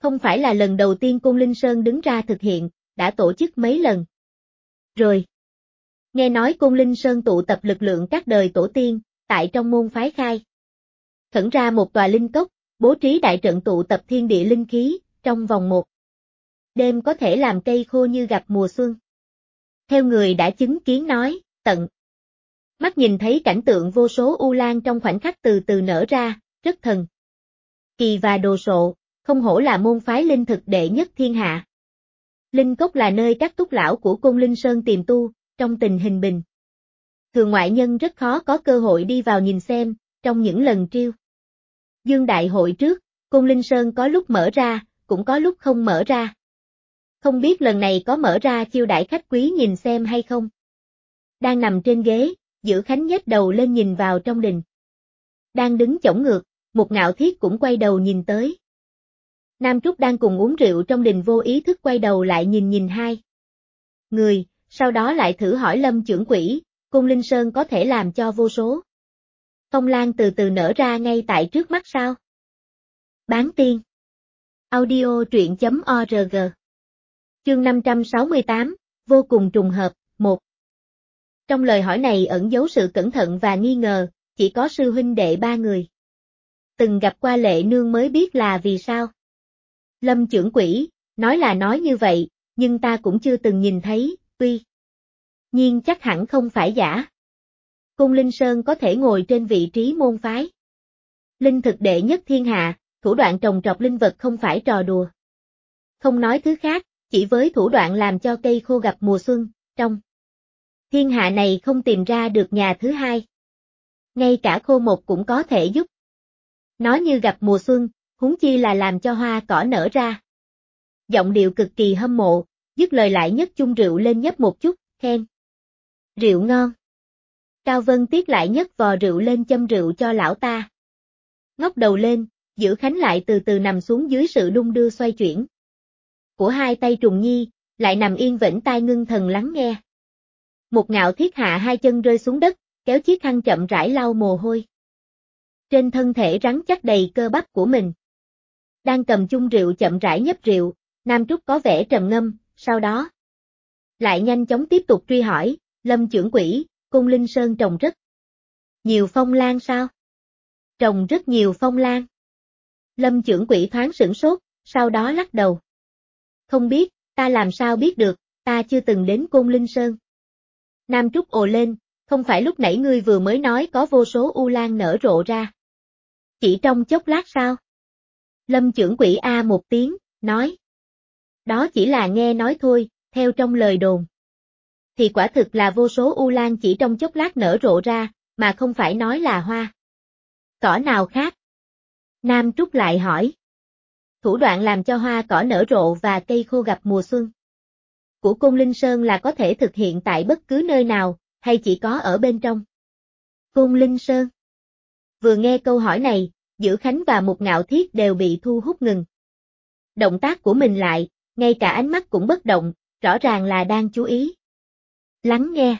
Không phải là lần đầu tiên Côn Linh Sơn đứng ra thực hiện, đã tổ chức mấy lần. Rồi. Nghe nói Côn Linh Sơn tụ tập lực lượng các đời tổ tiên, tại trong môn phái khai. Khẩn ra một tòa linh cốc, bố trí đại trận tụ tập thiên địa linh khí, trong vòng một đêm có thể làm cây khô như gặp mùa xuân. Theo người đã chứng kiến nói, tận mắt nhìn thấy cảnh tượng vô số u lan trong khoảnh khắc từ từ nở ra, rất thần kỳ và đồ sộ, không hổ là môn phái linh thực đệ nhất thiên hạ. Linh cốc là nơi các túc lão của Côn Linh Sơn tìm tu, trong tình hình bình thường ngoại nhân rất khó có cơ hội đi vào nhìn xem, trong những lần triêu dương đại hội trước, Côn Linh Sơn có lúc mở ra, cũng có lúc không mở ra. Không biết lần này có mở ra chiêu đãi khách quý nhìn xem hay không. Đang nằm trên ghế, Dữ Khánh nhếch đầu lên nhìn vào trong đình. Đang đứng chổng ngược, một Ngạo Thiết cũng quay đầu nhìn tới. Nam Trúc đang cùng uống rượu trong đình vô ý thức quay đầu lại nhìn hai người, sau đó lại thử hỏi Lâm trưởng quỹ, Côn Linh Sơn có thể làm cho vô số phong lan từ từ nở ra ngay tại trước mắt sao? Bán tiên. Audio truyện.org. Chương 568, vô cùng trùng hợp, 1. Trong lời hỏi này ẩn giấu sự cẩn thận và nghi ngờ, chỉ có sư huynh đệ ba người. Từng gặp qua Lệ Nương mới biết là vì sao. Lâm trưởng quỹ, nói là nói như vậy, nhưng ta cũng chưa từng nhìn thấy, tuy nhiên chắc hẳn không phải giả. Côn Linh Sơn có thể ngồi trên vị trí môn phái linh thực đệ nhất thiên hạ, thủ đoạn trồng trọt linh vật không phải trò đùa. Không nói thứ khác, chỉ với thủ đoạn làm cho cây khô gặp mùa xuân, trong thiên hạ này không tìm ra được nhà thứ hai. Ngay cả khô một cũng có thể giúp nó như gặp mùa xuân, huống chi là làm cho hoa cỏ nở ra. Giọng điệu cực kỳ hâm mộ, dứt lời lại nhấc chung rượu lên nhấp một chút, khen. Rượu ngon. Cao Vân Tiết lại nhấc vò rượu lên châm rượu cho lão ta. Ngóc đầu lên, Dữ Khánh lại từ từ nằm xuống dưới sự đung đưa xoay chuyển của hai tay Trùng Nhi, lại nằm yên vĩnh tai ngưng thần lắng nghe. Một Ngạo Thiết hạ hai chân rơi xuống đất, kéo chiếc khăn chậm rãi lau mồ hôi trên thân thể rắn chắc đầy cơ bắp của mình. Đang cầm chung rượu chậm rãi nhấp rượu, Nam Trúc có vẻ trầm ngâm, sau đó lại nhanh chóng tiếp tục truy hỏi, Lâm trưởng quỹ, Côn Linh Sơn trồng rất nhiều phong lan sao? Trồng rất nhiều phong lan. Lâm trưởng quỹ thoáng sửng sốt, sau đó lắc đầu. Không biết, ta làm sao biết được, ta chưa từng đến Côn Linh Sơn. Nam Trúc ồ lên, không phải lúc nãy ngươi vừa mới nói có vô số u lan nở rộ ra. Chỉ trong chốc lát sao? Lâm trưởng quỹ a một tiếng, nói. Đó chỉ là nghe nói thôi, theo trong lời đồn. Thì quả thực là vô số u lan chỉ trong chốc lát nở rộ ra, mà không phải nói là hoa cỏ nào khác. Nam Trúc lại hỏi. Thủ đoạn làm cho hoa cỏ nở rộ và cây khô gặp mùa xuân của Côn Linh Sơn là có thể thực hiện tại bất cứ nơi nào, hay chỉ có ở bên trong Côn Linh Sơn? Vừa nghe câu hỏi này, Dữ Khánh và một Ngạo Thiết đều bị thu hút ngừng động tác của mình lại, ngay cả ánh mắt cũng bất động, rõ ràng là đang chú ý lắng nghe.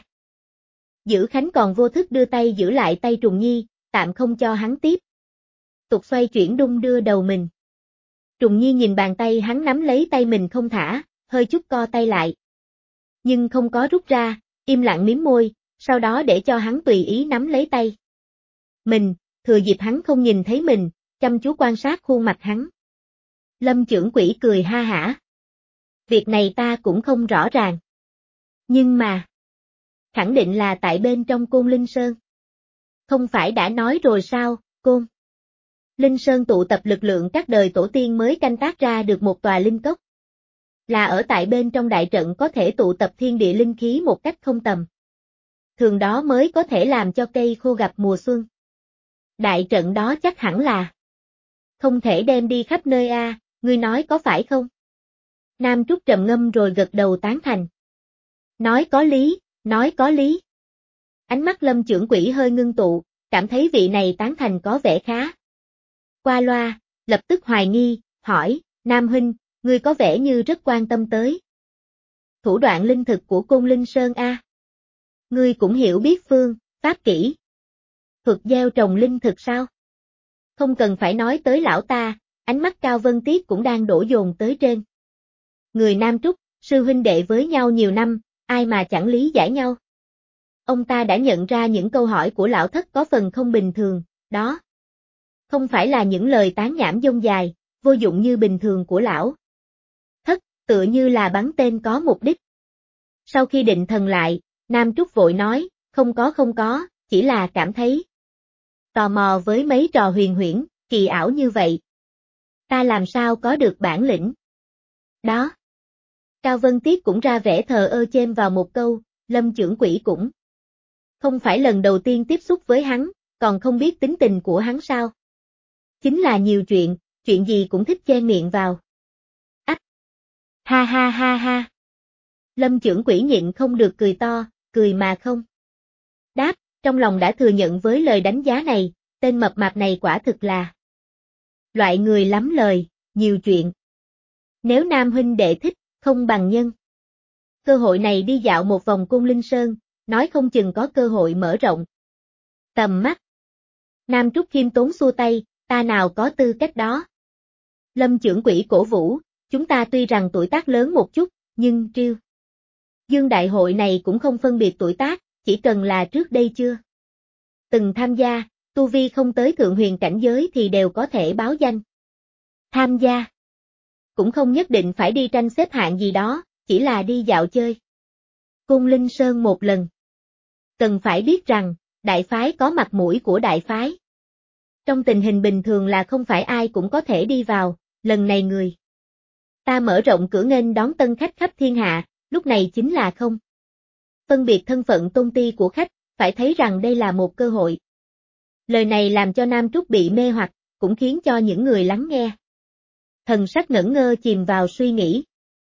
Dữ Khánh còn vô thức đưa tay giữ lại tay Trùng Nhi, tạm không cho hắn tiếp tục xoay chuyển đung đưa đầu mình. Trùng Nhi nhìn bàn tay hắn nắm lấy tay mình không thả, hơi chút co tay lại. Nhưng không có rút ra, im lặng mím môi, sau đó để cho hắn tùy ý nắm lấy tay mình, thừa dịp hắn không nhìn thấy mình, chăm chú quan sát khuôn mặt hắn. Lâm trưởng quỹ cười ha hả. Việc này ta cũng không rõ ràng. Nhưng mà, khẳng định là tại bên trong Côn Linh Sơn. Không phải đã nói rồi sao, Côn Linh Sơn tụ tập lực lượng các đời tổ tiên mới canh tác ra được một tòa linh cốc. Là ở tại bên trong đại trận có thể tụ tập thiên địa linh khí một cách không tầm thường đó mới có thể làm cho cây khô gặp mùa xuân. Đại trận đó chắc hẳn là không thể đem đi khắp nơi a, ngươi nói có phải không? Nam Trúc trầm ngâm rồi gật đầu tán thành. Nói có lý, nói có lý. Ánh mắt Lâm trưởng quỹ hơi ngưng tụ, cảm thấy vị này tán thành có vẻ khá qua loa, lập tức hoài nghi, hỏi, Nam huynh, ngươi có vẻ như rất quan tâm tới thủ đoạn linh thực của Côn Linh Sơn a. Ngươi cũng hiểu biết phương pháp kỹ thuật gieo trồng linh thực sao? Không cần phải nói tới lão ta, ánh mắt Cao Vân Tiết cũng đang đổ dồn tới trên người Nam Trúc, sư huynh đệ với nhau nhiều năm, ai mà chẳng lý giải nhau. Ông ta đã nhận ra những câu hỏi của lão thất có phần không bình thường, đó không phải là những lời tán nhảm dông dài, vô dụng như bình thường của lão thất, tựa như là bắn tên có mục đích. Sau khi định thần lại, Nam Trúc vội nói, không có, chỉ là cảm thấy tò mò với mấy trò huyền huyễn, kỳ ảo như vậy. Ta làm sao có được bản lĩnh? Đó. Cao Vân Tiết cũng ra vẻ thờ ơ chêm vào một câu, Lâm trưởng quỹ cũng không phải lần đầu tiên tiếp xúc với hắn, còn không biết tính tình của hắn sao? Chính là nhiều chuyện gì cũng thích chen miệng vào. Ách! Ha ha ha ha! Lâm trưởng quỹ nhịn không được cười to, cười mà không đáp, trong lòng đã thừa nhận với lời đánh giá này, tên mập mạp này quả thực là loại người lắm lời, nhiều chuyện. Nếu Nam huynh đệ thích, không bằng nhân cơ hội này đi dạo một vòng Côn Linh Sơn, nói không chừng có cơ hội mở rộng tầm mắt. Nam Trúc khiêm tốn xua tay, ta nào có tư cách đó. Lâm trưởng quỹ cổ vũ, chúng ta tuy rằng tuổi tác lớn một chút, nhưng Triêu Dương đại hội này cũng không phân biệt tuổi tác, chỉ cần là trước đây chưa từng tham gia, tu vi không tới thượng huyền cảnh giới thì đều có thể báo danh tham gia. Cũng không nhất định phải đi tranh xếp hạng gì đó, chỉ là đi dạo chơi Côn Linh Sơn một lần. Cần phải biết rằng, đại phái có mặt mũi của đại phái. Trong tình hình bình thường là không phải ai cũng có thể đi vào, lần này người ta mở rộng cửa nghênh đón tân khách khắp thiên hạ, lúc này chính là không phân biệt thân phận tôn ti của khách, phải thấy rằng đây là một cơ hội. Lời này làm cho Nam Trúc bị mê hoặc, cũng khiến cho những người lắng nghe thần sắc ngẩn ngơ chìm vào suy nghĩ.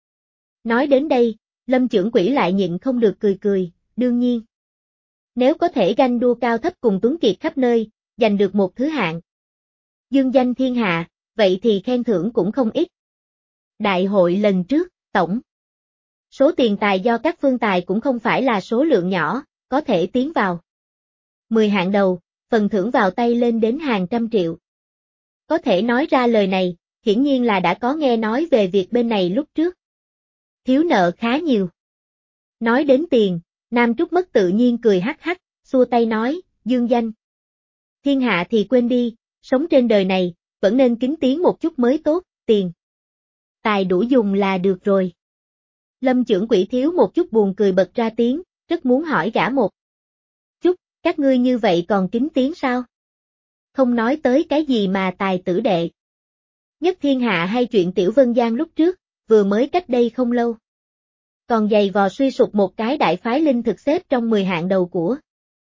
Nói đến đây, Lâm trưởng quỹ lại nhịn không được cười, đương nhiên. Nếu có thể ganh đua cao thấp cùng tuấn kiệt khắp nơi, giành được một thứ hạng dương danh thiên hạ, vậy thì khen thưởng cũng không ít. Đại hội lần trước, tổng số tiền tài do các phương tài cũng không phải là số lượng nhỏ, có thể tiến vào 10 hạng đầu, phần thưởng vào tay lên đến hàng trăm triệu. Có thể nói ra lời này, hiển nhiên là đã có nghe nói về việc bên này lúc trước thiếu nợ khá nhiều. Nói đến tiền, Nam Trúc mất tự nhiên cười hắc hắc, xua tay nói, dương danh thiên hạ thì quên đi, sống trên đời này, vẫn nên kính tiếng một chút mới tốt, tiền tài đủ dùng là được rồi. Lâm trưởng quỹ thiếu một chút buồn cười bật ra tiếng, rất muốn hỏi gã một chút, các ngươi như vậy còn kính tiếng sao? Không nói tới cái gì mà tài tử đệ nhất thiên hạ hay chuyện Tiểu Vân Giang lúc trước, vừa mới cách đây không lâu. Còn giày vò suy sụp một cái đại phái linh thực xếp trong 10 hạng đầu của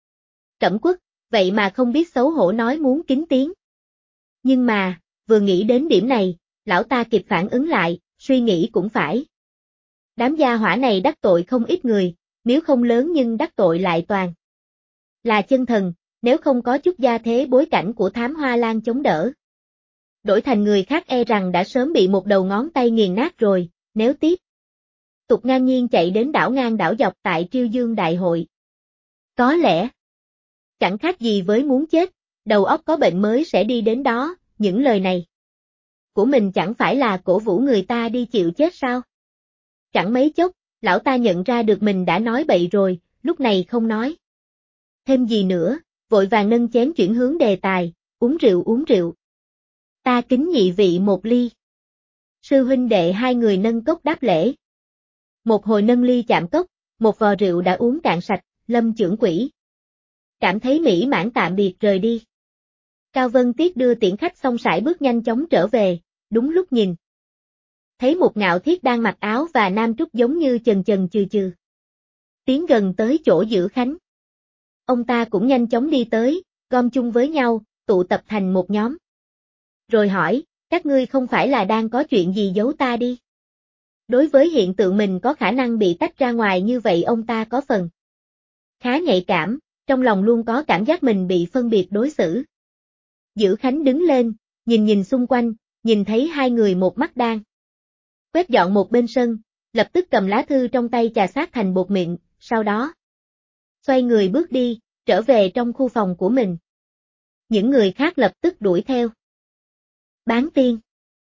Cẩm Quốc, vậy mà không biết xấu hổ nói muốn kính tiếng. Nhưng mà, vừa nghĩ đến điểm này, lão ta kịp phản ứng lại, suy nghĩ cũng phải. Đám gia hỏa này đắc tội không ít người, nếu không lớn nhưng đắc tội lại toàn là chân thần, nếu không có chút gia thế bối cảnh của Thám Hoa Lan chống đỡ. Đổi thành người khác e rằng đã sớm bị một đầu ngón tay nghiền nát rồi, nếu tiếp tục ngang nhiên chạy đến đảo ngang đảo dọc tại Triêu Dương Đại hội. Có lẽ chẳng khác gì với muốn chết, đầu óc có bệnh mới sẽ đi đến đó, những lời này của mình chẳng phải là cổ vũ người ta đi chịu chết sao? Chẳng mấy chốc, lão ta nhận ra được mình đã nói bậy rồi, lúc này không nói thêm gì nữa, vội vàng nâng chén chuyển hướng đề tài, uống rượu. Ta kính nhị vị một ly. Sư huynh đệ hai người nâng cốc đáp lễ. Một hồi nâng ly chạm cốc, một vò rượu đã uống cạn sạch, Lâm trưởng quỹ cảm thấy mỹ mãn tạm biệt rời đi. Cao Vân Tiết đưa tiễn khách xong sải bước nhanh chóng trở về, đúng lúc nhìn thấy một Ngạo Thiết đang mặc áo và Nam Trúc giống như chần chừ tiến gần tới chỗ giữ khánh. Ông ta cũng nhanh chóng đi tới, gom chung với nhau, tụ tập thành một nhóm. Rồi hỏi, các ngươi không phải là đang có chuyện gì giấu ta đi? Đối với hiện tượng mình có khả năng bị tách ra ngoài như vậy ông ta có phần khá nhạy cảm, trong lòng luôn có cảm giác mình bị phân biệt đối xử. Giữ Khánh đứng lên, nhìn xung quanh, nhìn thấy hai người một mắt đang quét dọn một bên sân, lập tức cầm lá thư trong tay chà sát thành bột mịn, sau đó xoay người bước đi, trở về trong khu phòng của mình. Những người khác lập tức đuổi theo. Bán tiên.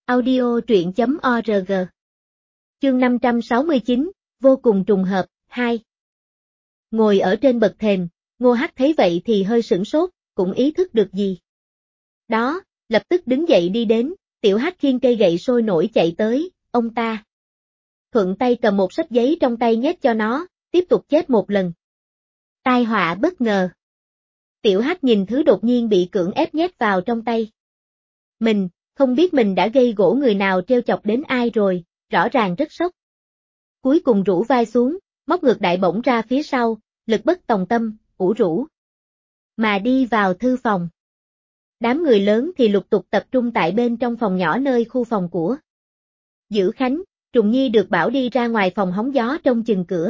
Audio truyện.org. Chương 569, vô cùng trùng hợp, 2. Ngồi ở trên bậc thềm, Ngô Hắc thấy vậy thì hơi sửng sốt, cũng ý thức được gì. Đó, lập tức đứng dậy đi đến, Tiểu Hắc khiêng cây gậy sôi nổi chạy tới, ông ta. Thuận tay cầm một xấp giấy trong tay nhét cho nó, tiếp tục chết một lần. Tai họa bất ngờ. Tiểu Hắc nhìn thứ đột nhiên bị cưỡng ép nhét vào trong tay. Mình, không biết mình đã gây gổ người nào trêu chọc đến ai rồi, rõ ràng rất sốc. Cuối cùng rũ vai xuống, móc ngược đại bổng ra phía sau, lực bất tòng tâm, ủ rũ. Mà đi vào thư phòng. Đám người lớn thì lục tục tập trung tại bên trong phòng nhỏ nơi khu phòng của Dữ Khánh, Trùng Nhi được bảo đi ra ngoài phòng hóng gió trông chừng cửa.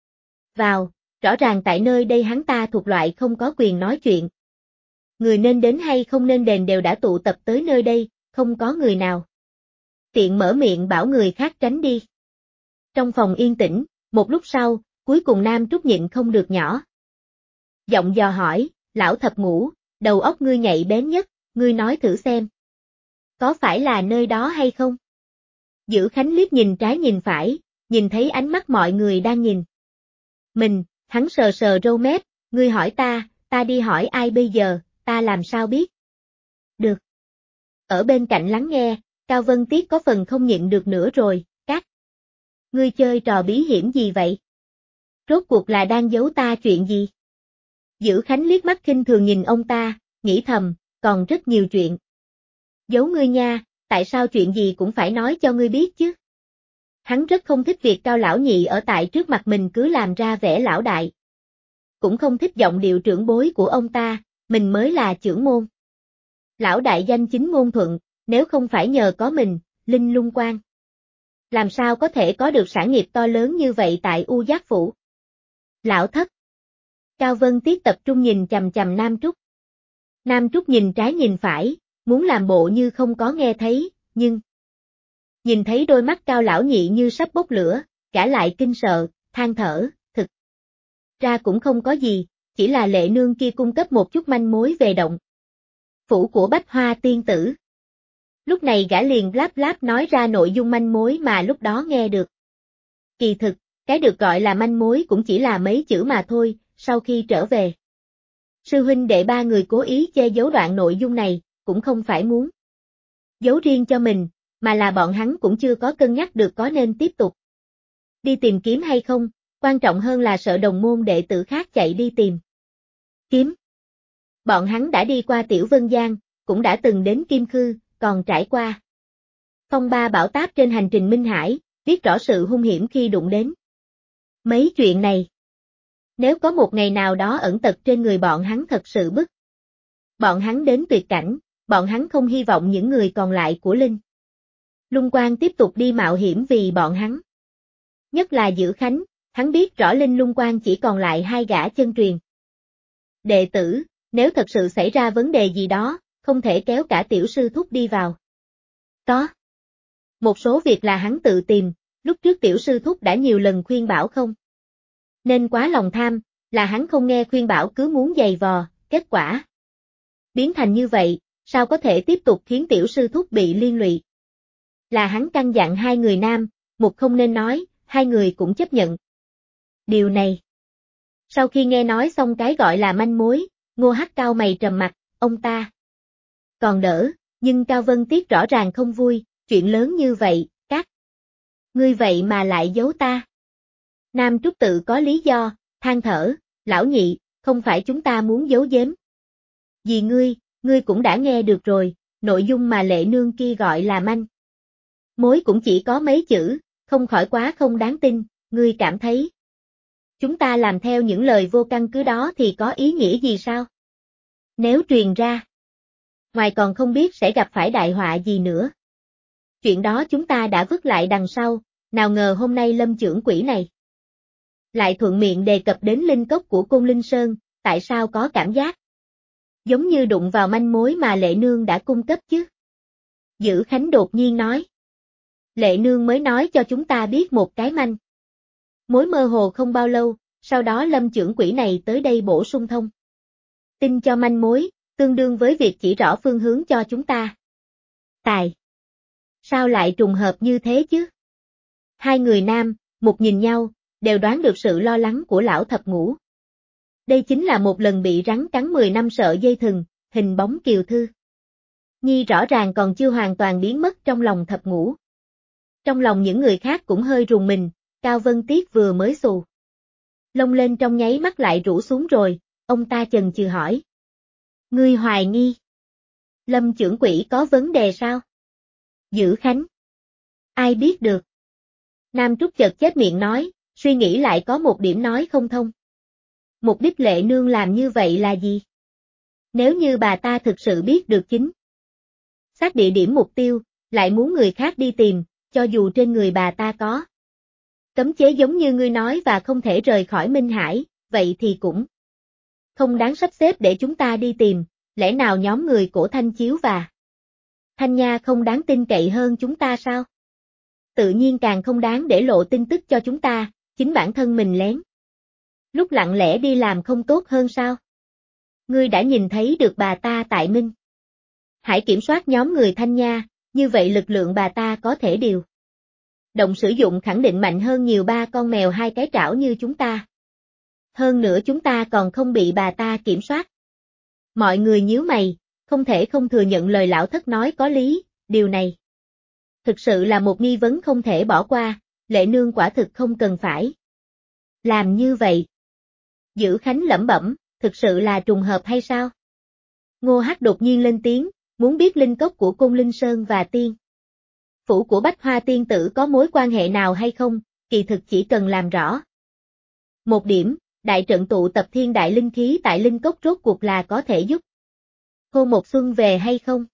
Vào, rõ ràng tại nơi đây hắn ta thuộc loại không có quyền nói chuyện. Người nên đến hay không nên đền đều đã tụ tập tới nơi đây, không có người nào tiện mở miệng bảo người khác tránh đi. Trong phòng yên tĩnh, một lúc sau, cuối cùng Nam Trúc nhịn không được nhỏ giọng dò hỏi, lão thập ngũ, đầu óc ngươi nhạy bén nhất, ngươi nói thử xem. Có phải là nơi đó hay không? Dữ Khánh liếc nhìn trái nhìn phải, nhìn thấy ánh mắt mọi người đang nhìn mình, hắn sờ sờ râu mép, ngươi hỏi ta đi hỏi ai bây giờ, ta làm sao biết? Được. Ở bên cạnh lắng nghe, Cao Vân Tiết có phần không nhịn được nữa rồi, các ngươi chơi trò bí hiểm gì vậy? Rốt cuộc là đang giấu ta chuyện gì? Dữ Khánh liếc mắt khinh thường nhìn ông ta, nghĩ thầm, còn rất nhiều chuyện. Giấu ngươi nha, tại sao chuyện gì cũng phải nói cho ngươi biết chứ? Hắn rất không thích việc Cao lão nhị ở tại trước mặt mình cứ làm ra vẻ lão đại. Cũng không thích giọng điệu trưởng bối của ông ta, mình mới là trưởng môn. Lão đại danh chính ngôn thuận, nếu không phải nhờ có mình, Linh Lung Quan. Làm sao có thể có được sản nghiệp to lớn như vậy tại U Giác Phủ? Lão thất. Cao Vân Tiết tập trung nhìn chằm chằm Nam Trúc. Nam Trúc nhìn trái nhìn phải, muốn làm bộ như không có nghe thấy, nhưng nhìn thấy đôi mắt Cao lão nhị như sắp bốc lửa, cả lại kinh sợ, than thở, thực ra cũng không có gì, chỉ là Lệ nương kia cung cấp một chút manh mối về động phủ của Bách Hoa tiên tử. Lúc này gã liền láp láp nói ra nội dung manh mối mà lúc đó nghe được. Kỳ thực, cái được gọi là manh mối cũng chỉ là mấy chữ mà thôi, sau khi trở về. Sư huynh đệ ba người cố ý che giấu đoạn nội dung này, cũng không phải muốn giấu riêng cho mình, mà là bọn hắn cũng chưa có cân nhắc được có nên tiếp tục đi tìm kiếm hay không, quan trọng hơn là sợ đồng môn đệ tử khác chạy đi tìm kiếm. Bọn hắn đã đi qua Tiểu Vân Giang, cũng đã từng đến Kim Khư, còn trải qua phong ba bão táp trên hành trình Minh Hải, biết rõ sự hung hiểm khi đụng đến mấy chuyện này. Nếu có một ngày nào đó ẩn tật trên người bọn hắn thật sự bức bọn hắn đến tuyệt cảnh, bọn hắn không hy vọng những người còn lại của Linh Lung Quan tiếp tục đi mạo hiểm vì bọn hắn. Nhất là Dữ Khánh, hắn biết rõ Linh Lung Quan chỉ còn lại hai gã chân truyền đệ tử, nếu thật sự xảy ra vấn đề gì đó, không thể kéo cả tiểu sư thúc đi vào. Có một số việc là hắn tự tìm, lúc trước tiểu sư thúc đã nhiều lần khuyên bảo không nên quá lòng tham, là hắn không nghe khuyên bảo cứ muốn giày vò, kết quả biến thành như vậy, sao có thể tiếp tục khiến tiểu sư thúc bị liên lụy. Là hắn căn dặn hai người nam, một không nên nói, hai người cũng chấp nhận điều này. Sau khi nghe nói xong cái gọi là manh mối, Ngô Hắc cau mày trầm mặt, ông ta còn đỡ, nhưng Cao Vân Tiết rõ ràng không vui, chuyện lớn như vậy, các ngươi vậy mà lại giấu ta. Nam Trúc tự có lý do, than thở, lão nhị, không phải chúng ta muốn giấu giếm. Vì ngươi cũng đã nghe được rồi, nội dung mà Lệ nương kia gọi là manh mối cũng chỉ có mấy chữ, không khỏi quá không đáng tin, ngươi cảm thấy chúng ta làm theo những lời vô căn cứ đó thì có ý nghĩa gì sao? Nếu truyền ra ngoài còn không biết sẽ gặp phải đại họa gì nữa. Chuyện đó chúng ta đã vứt lại đằng sau, nào ngờ hôm nay Lâm trưởng quỹ này lại thuận miệng đề cập đến linh cốc của Côn Linh Sơn, tại sao có cảm giác giống như đụng vào manh mối mà Lệ nương đã cung cấp chứ? Dữ Khánh đột nhiên nói. Lệ nương mới nói cho chúng ta biết một cái manh mối mơ hồ không bao lâu, sau đó Lâm trưởng quỹ này tới đây bổ sung thông tin cho manh mối, tương đương với việc chỉ rõ phương hướng cho chúng ta. Tài Sao lại trùng hợp như thế chứ? Hai người nam, một nhìn nhau, đều đoán được sự lo lắng của lão thập ngũ. Đây chính là một lần bị rắn cắn 10 năm sợ dây thừng, hình bóng Kiều Thư Nhi rõ ràng còn chưa hoàn toàn biến mất trong lòng thập ngũ. Trong lòng những người khác cũng hơi rùng mình, Cao Vân Tiết vừa mới xù lông lên trong nháy mắt lại rũ xuống rồi, ông ta chần chừ hỏi. Ngươi hoài nghi. Lâm trưởng quỹ có vấn đề sao? Dữ Khánh. Ai biết được. Nam Trúc chợt chết miệng nói, suy nghĩ lại có một điểm nói không thông. Mục đích Lệ Nương làm như vậy là gì? Nếu như bà ta thực sự biết được chính xác địa điểm mục tiêu, lại muốn người khác đi tìm, cho dù trên người bà ta có cấm chế giống như ngươi nói và không thể rời khỏi Minh Hải, vậy thì cũng không đáng sắp xếp để chúng ta đi tìm, lẽ nào nhóm người của Thanh Chiếu và Thanh Nha không đáng tin cậy hơn chúng ta sao? Tự nhiên càng không đáng để lộ tin tức cho chúng ta, chính bản thân mình lén lúc lặng lẽ đi làm không tốt hơn sao? Ngươi đã nhìn thấy được bà ta tại Minh Hải kiểm soát nhóm người Thanh Nha, như vậy lực lượng bà ta có thể điều động sử dụng khẳng định mạnh hơn nhiều ba con mèo hai cái trảo như chúng ta. Hơn nữa chúng ta còn không bị bà ta kiểm soát. Mọi người nhíu mày, không thể không thừa nhận lời lão thất nói có lý, điều này thực sự là một nghi vấn không thể bỏ qua, Lệ Nương quả thực không cần phải làm như vậy. Dữ Khánh lẩm bẩm, thực sự là trùng hợp hay sao? Ngô Hắc đột nhiên lên tiếng, muốn biết linh cốc của Côn Linh Sơn và tiên phủ của Bách Hoa tiên tử có mối quan hệ nào hay không, kỳ thực chỉ cần làm rõ một điểm, đại trận tụ tập thiên đại linh khí tại linh cốc rốt cuộc là có thể giúp Khô Một Xuân về hay không?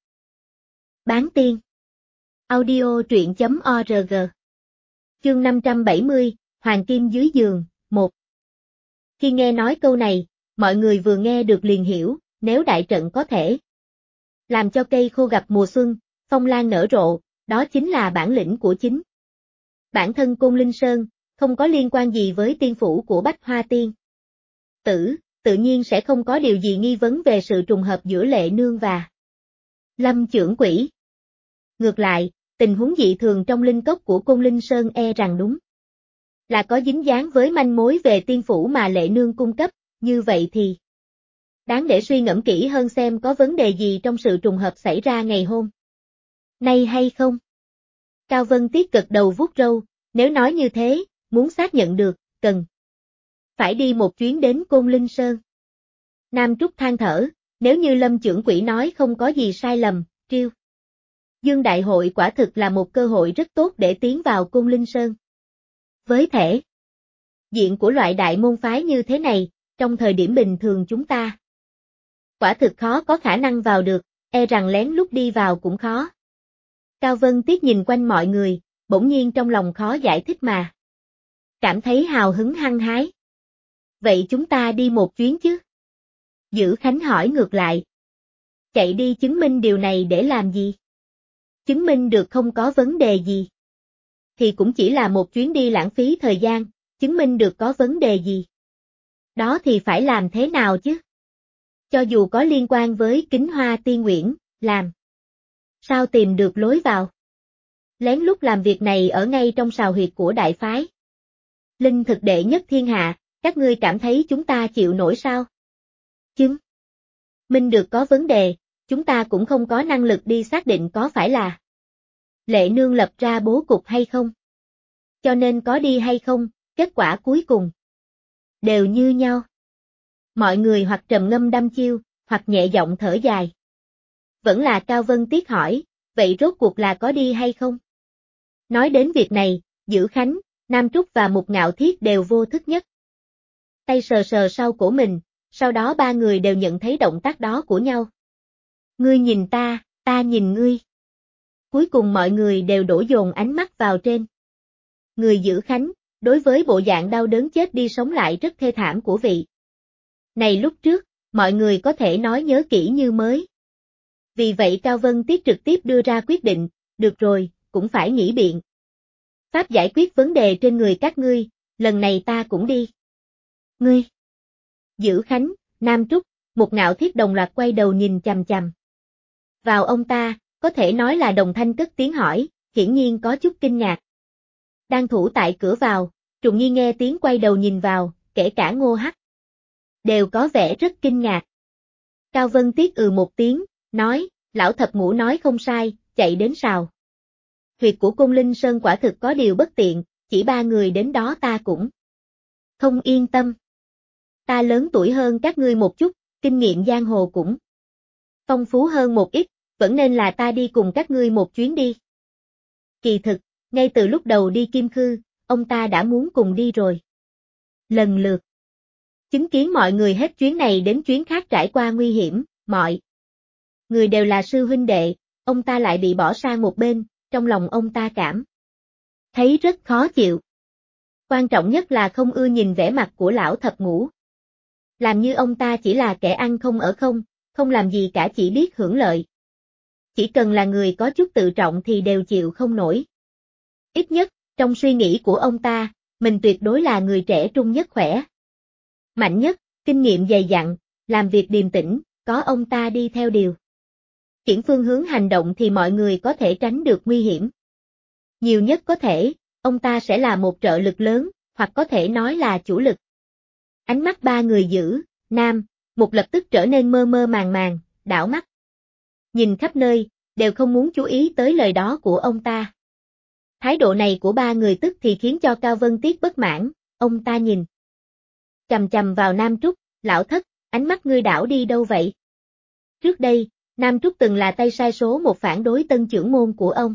Bán tiên. Audio truyện.org. Chương 570, Hoàng Kim dưới giường, 1. Khi nghe nói câu này, mọi người vừa nghe được liền hiểu, nếu đại trận có thể làm cho cây khô gặp mùa xuân, phong lan nở rộ, đó chính là bản lĩnh của chính bản thân Côn Linh Sơn, không có liên quan gì với tiên phủ của Bách Hoa tiên tử, tự nhiên sẽ không có điều gì nghi vấn về sự trùng hợp giữa Lệ Nương và Lâm trưởng quỹ. Ngược lại, tình huống dị thường trong linh cốc của Côn Linh Sơn e rằng đúng là có dính dáng với manh mối về tiên phủ mà Lệ Nương cung cấp, như vậy thì đáng để suy ngẫm kỹ hơn xem có vấn đề gì trong sự trùng hợp xảy ra ngày hôm nay hay không. Cao Vân Tiết gật đầu vuốt râu, nếu nói như thế, muốn xác nhận được, cần phải đi một chuyến đến Côn Linh Sơn. Nam Trúc than thở, nếu như Lâm trưởng quỹ nói không có gì sai lầm, Triêu Dương Đại hội quả thực là một cơ hội rất tốt để tiến vào Côn Linh Sơn. Với thể diện của loại đại môn phái như thế này, trong thời điểm bình thường chúng ta quả thực khó có khả năng vào được, e rằng lén lút đi vào cũng khó. Cao Vân Tiết nhìn quanh mọi người, bỗng nhiên trong lòng khó giải thích mà cảm thấy hào hứng hăng hái. Vậy chúng ta đi một chuyến chứ? Dữ Khánh hỏi ngược lại. Chạy đi chứng minh điều này để làm gì? Chứng minh được không có vấn đề gì. Thì cũng chỉ là một chuyến đi lãng phí thời gian, chứng minh được có vấn đề gì. Đó thì phải làm thế nào chứ? Cho dù có liên quan với Kính Hoa Tiên Uyển, làm sao tìm được lối vào? Lén lút làm việc này ở ngay trong sào huyệt của đại phái linh thực đệ nhất thiên hạ, các ngươi cảm thấy chúng ta chịu nổi sao? Chứng minh được có vấn đề, chúng ta cũng không có năng lực đi xác định có phải là Lệ Nương lập ra bố cục hay không. Cho nên có đi hay không, kết quả cuối cùng đều như nhau. Mọi người hoặc trầm ngâm đăm chiêu, hoặc nhẹ giọng thở dài. Vẫn là Cao Vân Tiết hỏi, vậy rốt cuộc là có đi hay không? Nói đến việc này, Dữ Khánh, Nam Trúc và Mục Ngạo Thiết đều vô thức nhất. Tay sờ sờ sau cổ mình, sau đó ba người đều nhận thấy động tác đó của nhau. Ngươi nhìn ta nhìn ngươi. Cuối cùng mọi người đều đổ dồn ánh mắt vào trên người Dữ Khánh, đối với bộ dạng đau đớn chết đi sống lại rất thê thảm của vị này lúc trước, mọi người có thể nói nhớ kỹ như mới. Vì vậy Cao Vân Tiết trực tiếp đưa ra quyết định, được rồi, cũng phải nghĩ biện pháp giải quyết vấn đề trên người các ngươi, lần này ta cũng đi. Ngươi, Dữ Khánh, Nam Trúc, Mục Ngạo Thiết đồng loạt quay đầu nhìn chằm chằm vào ông ta, có thể nói là đồng thanh cất tiếng hỏi, hiển nhiên có chút kinh ngạc. Đang thủ tại cửa vào, Trùng Nhi nghe tiếng quay đầu nhìn vào, kể cả Ngô Hắc. Đều có vẻ rất kinh ngạc. Cao Vân Tiết một tiếng, nói, lão thập ngũ nói không sai, chạy đến sào huyệt của Côn Linh Sơn quả thực có điều bất tiện, chỉ 3 người đến đó ta cũng không yên tâm. Ta lớn tuổi hơn các ngươi một chút, kinh nghiệm giang hồ cũng phong phú hơn một ít, vẫn nên là ta đi cùng các ngươi một chuyến đi. Kỳ thực, ngay từ lúc đầu đi Kim Khư, ông ta đã muốn cùng đi rồi. Lần lượt chứng kiến mọi người hết chuyến này đến chuyến khác trải qua nguy hiểm, mọi người đều là sư huynh đệ, ông ta lại bị bỏ sang một bên, trong lòng ông ta cảm thấy rất khó chịu. Quan trọng nhất là không ưa nhìn vẻ mặt của lão thập ngũ. Làm như ông ta chỉ là kẻ ăn không ở không, không làm gì cả chỉ biết hưởng lợi. Chỉ cần là người có chút tự trọng thì đều chịu không nổi. Ít nhất, trong suy nghĩ của ông ta, mình tuyệt đối là người trẻ trung nhất khỏe mạnh nhất, kinh nghiệm dày dặn, làm việc điềm tĩnh, có ông ta đi theo điều khiển phương hướng hành động thì mọi người có thể tránh được nguy hiểm. Nhiều nhất có thể, ông ta sẽ là một trợ lực lớn, hoặc có thể nói là chủ lực. Ánh mắt 3 người giữ, Nam, một lập tức trở nên mơ mơ màng màng, đảo mắt. Nhìn khắp nơi, đều không muốn chú ý tới lời đó của ông ta. Thái độ này của 3 người tức thì khiến cho Cao Vân Tiết bất mãn, ông ta nhìn chằm chằm vào Nam Trúc, lão thất, ánh mắt ngươi đảo đi đâu vậy? Trước đây, Nam Trúc từng là tay sai số một phản đối tân trưởng môn của ông.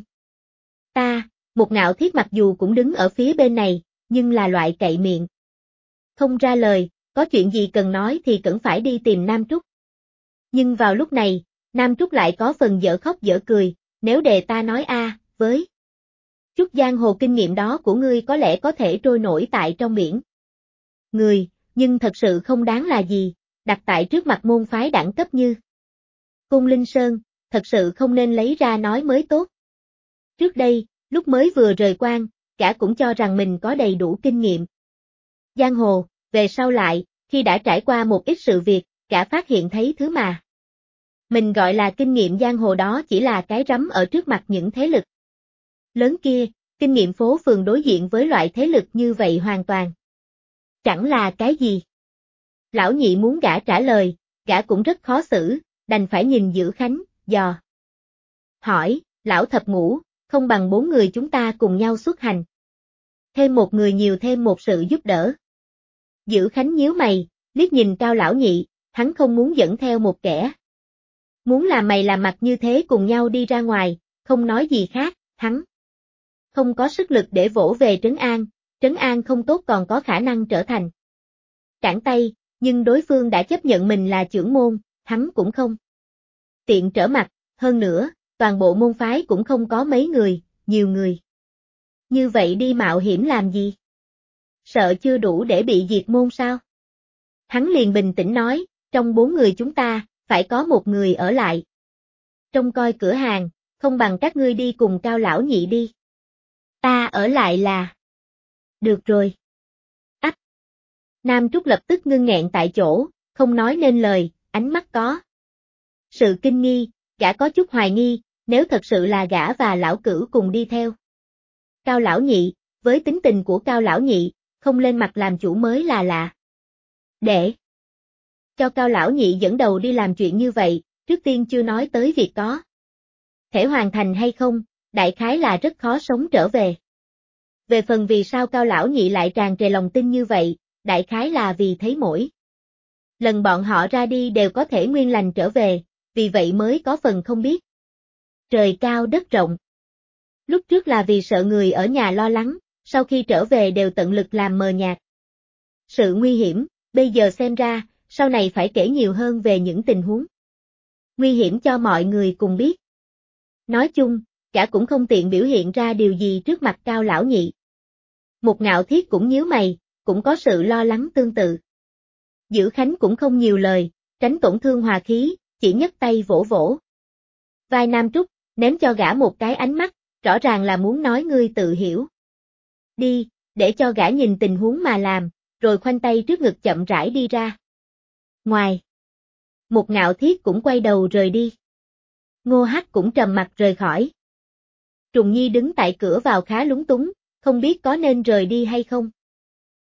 Ta, một Ngạo Thiết mặc dù cũng đứng ở phía bên này, nhưng là loại cậy miệng. Không ra lời, có chuyện gì cần nói thì cần phải đi tìm Nam Trúc. Nhưng vào lúc này, Nam Trúc lại có phần dở khóc dở cười, nếu để ta nói với chút giang hồ kinh nghiệm đó của ngươi có lẽ có thể trôi nổi tại trong biển người, nhưng thật sự không đáng là gì, đặt tại trước mặt môn phái đẳng cấp như Côn Linh Sơn, thật sự không nên lấy ra nói mới tốt. Trước đây, lúc mới vừa rời quan, gã cũng cho rằng mình có đầy đủ kinh nghiệm giang hồ, về sau lại, khi đã trải qua một ít sự việc, gã phát hiện thấy thứ mà mình gọi là kinh nghiệm giang hồ đó chỉ là cái rắm ở trước mặt những thế lực lớn kia, kinh nghiệm phố phường đối diện với loại thế lực như vậy hoàn toàn chẳng là cái gì. Lão nhị muốn gã trả lời, gã cũng rất khó xử, đành phải nhìn Dữ Khánh, dò hỏi, lão thập ngũ, không bằng 4 người chúng ta cùng nhau xuất hành. Thêm một người nhiều thêm một sự giúp đỡ. Dữ Khánh nhíu mày, liếc nhìn Cao lão nhị, hắn không muốn dẫn theo một kẻ. Muốn làm mày làm mặt như thế cùng nhau đi ra ngoài, không nói gì khác, hắn không có sức lực để vỗ về Trấn An không tốt còn có khả năng trở thành cản tay, nhưng đối phương đã chấp nhận mình là trưởng môn, hắn cũng không tiện trở mặt, hơn nữa, toàn bộ môn phái cũng không có mấy người, nhiều người. Như vậy đi mạo hiểm làm gì? Sợ chưa đủ để bị diệt môn sao? Hắn liền bình tĩnh nói, trong 4 người chúng ta, phải có một người ở lại. Trông coi cửa hàng, không bằng các ngươi đi cùng Cao lão nhị đi. Ta ở lại là... Được rồi. Ách. Nam Trúc lập tức ngưng nghẹn tại chỗ, không nói nên lời, ánh mắt có sự kinh nghi, gã có chút hoài nghi, nếu thật sự là gã và lão cửu cùng đi theo. Cao lão nhị, với tính tình của Cao lão nhị, không lên mặt làm chủ mới là lạ. Để cho Cao lão nhị dẫn đầu đi làm chuyện như vậy, trước tiên chưa nói tới việc có thể hoàn thành hay không, đại khái là rất khó sống trở về. Về phần vì sao Cao lão nhị lại tràn trề lòng tin như vậy, đại khái là vì thấy mỗi lần bọn họ ra đi đều có thể nguyên lành trở về, vì vậy mới có phần không biết. Trời cao đất rộng. Lúc trước là vì sợ người ở nhà lo lắng, sau khi trở về đều tận lực làm mờ nhạt sự nguy hiểm, bây giờ xem ra, sau này phải kể nhiều hơn về những tình huống nguy hiểm cho mọi người cùng biết. Nói chung, cả cũng không tiện biểu hiện ra điều gì trước mặt Cao lão nhị. Một Ngạo Thiết cũng nhíu mày, cũng có sự lo lắng tương tự. Dữ Khánh cũng không nhiều lời, tránh tổn thương hòa khí, chỉ nhấc tay vỗ vỗ vai Nam Trúc, ném cho gã một cái ánh mắt, rõ ràng là muốn nói ngươi tự hiểu. Đi, để cho gã nhìn tình huống mà làm, rồi khoanh tay trước ngực chậm rãi đi ra. Ngoài, một Ngạo Thiết cũng quay đầu rời đi. Ngô Hắc cũng trầm mặt rời khỏi. Trùng Nhi đứng tại cửa vào khá lúng túng, không biết có nên rời đi hay không.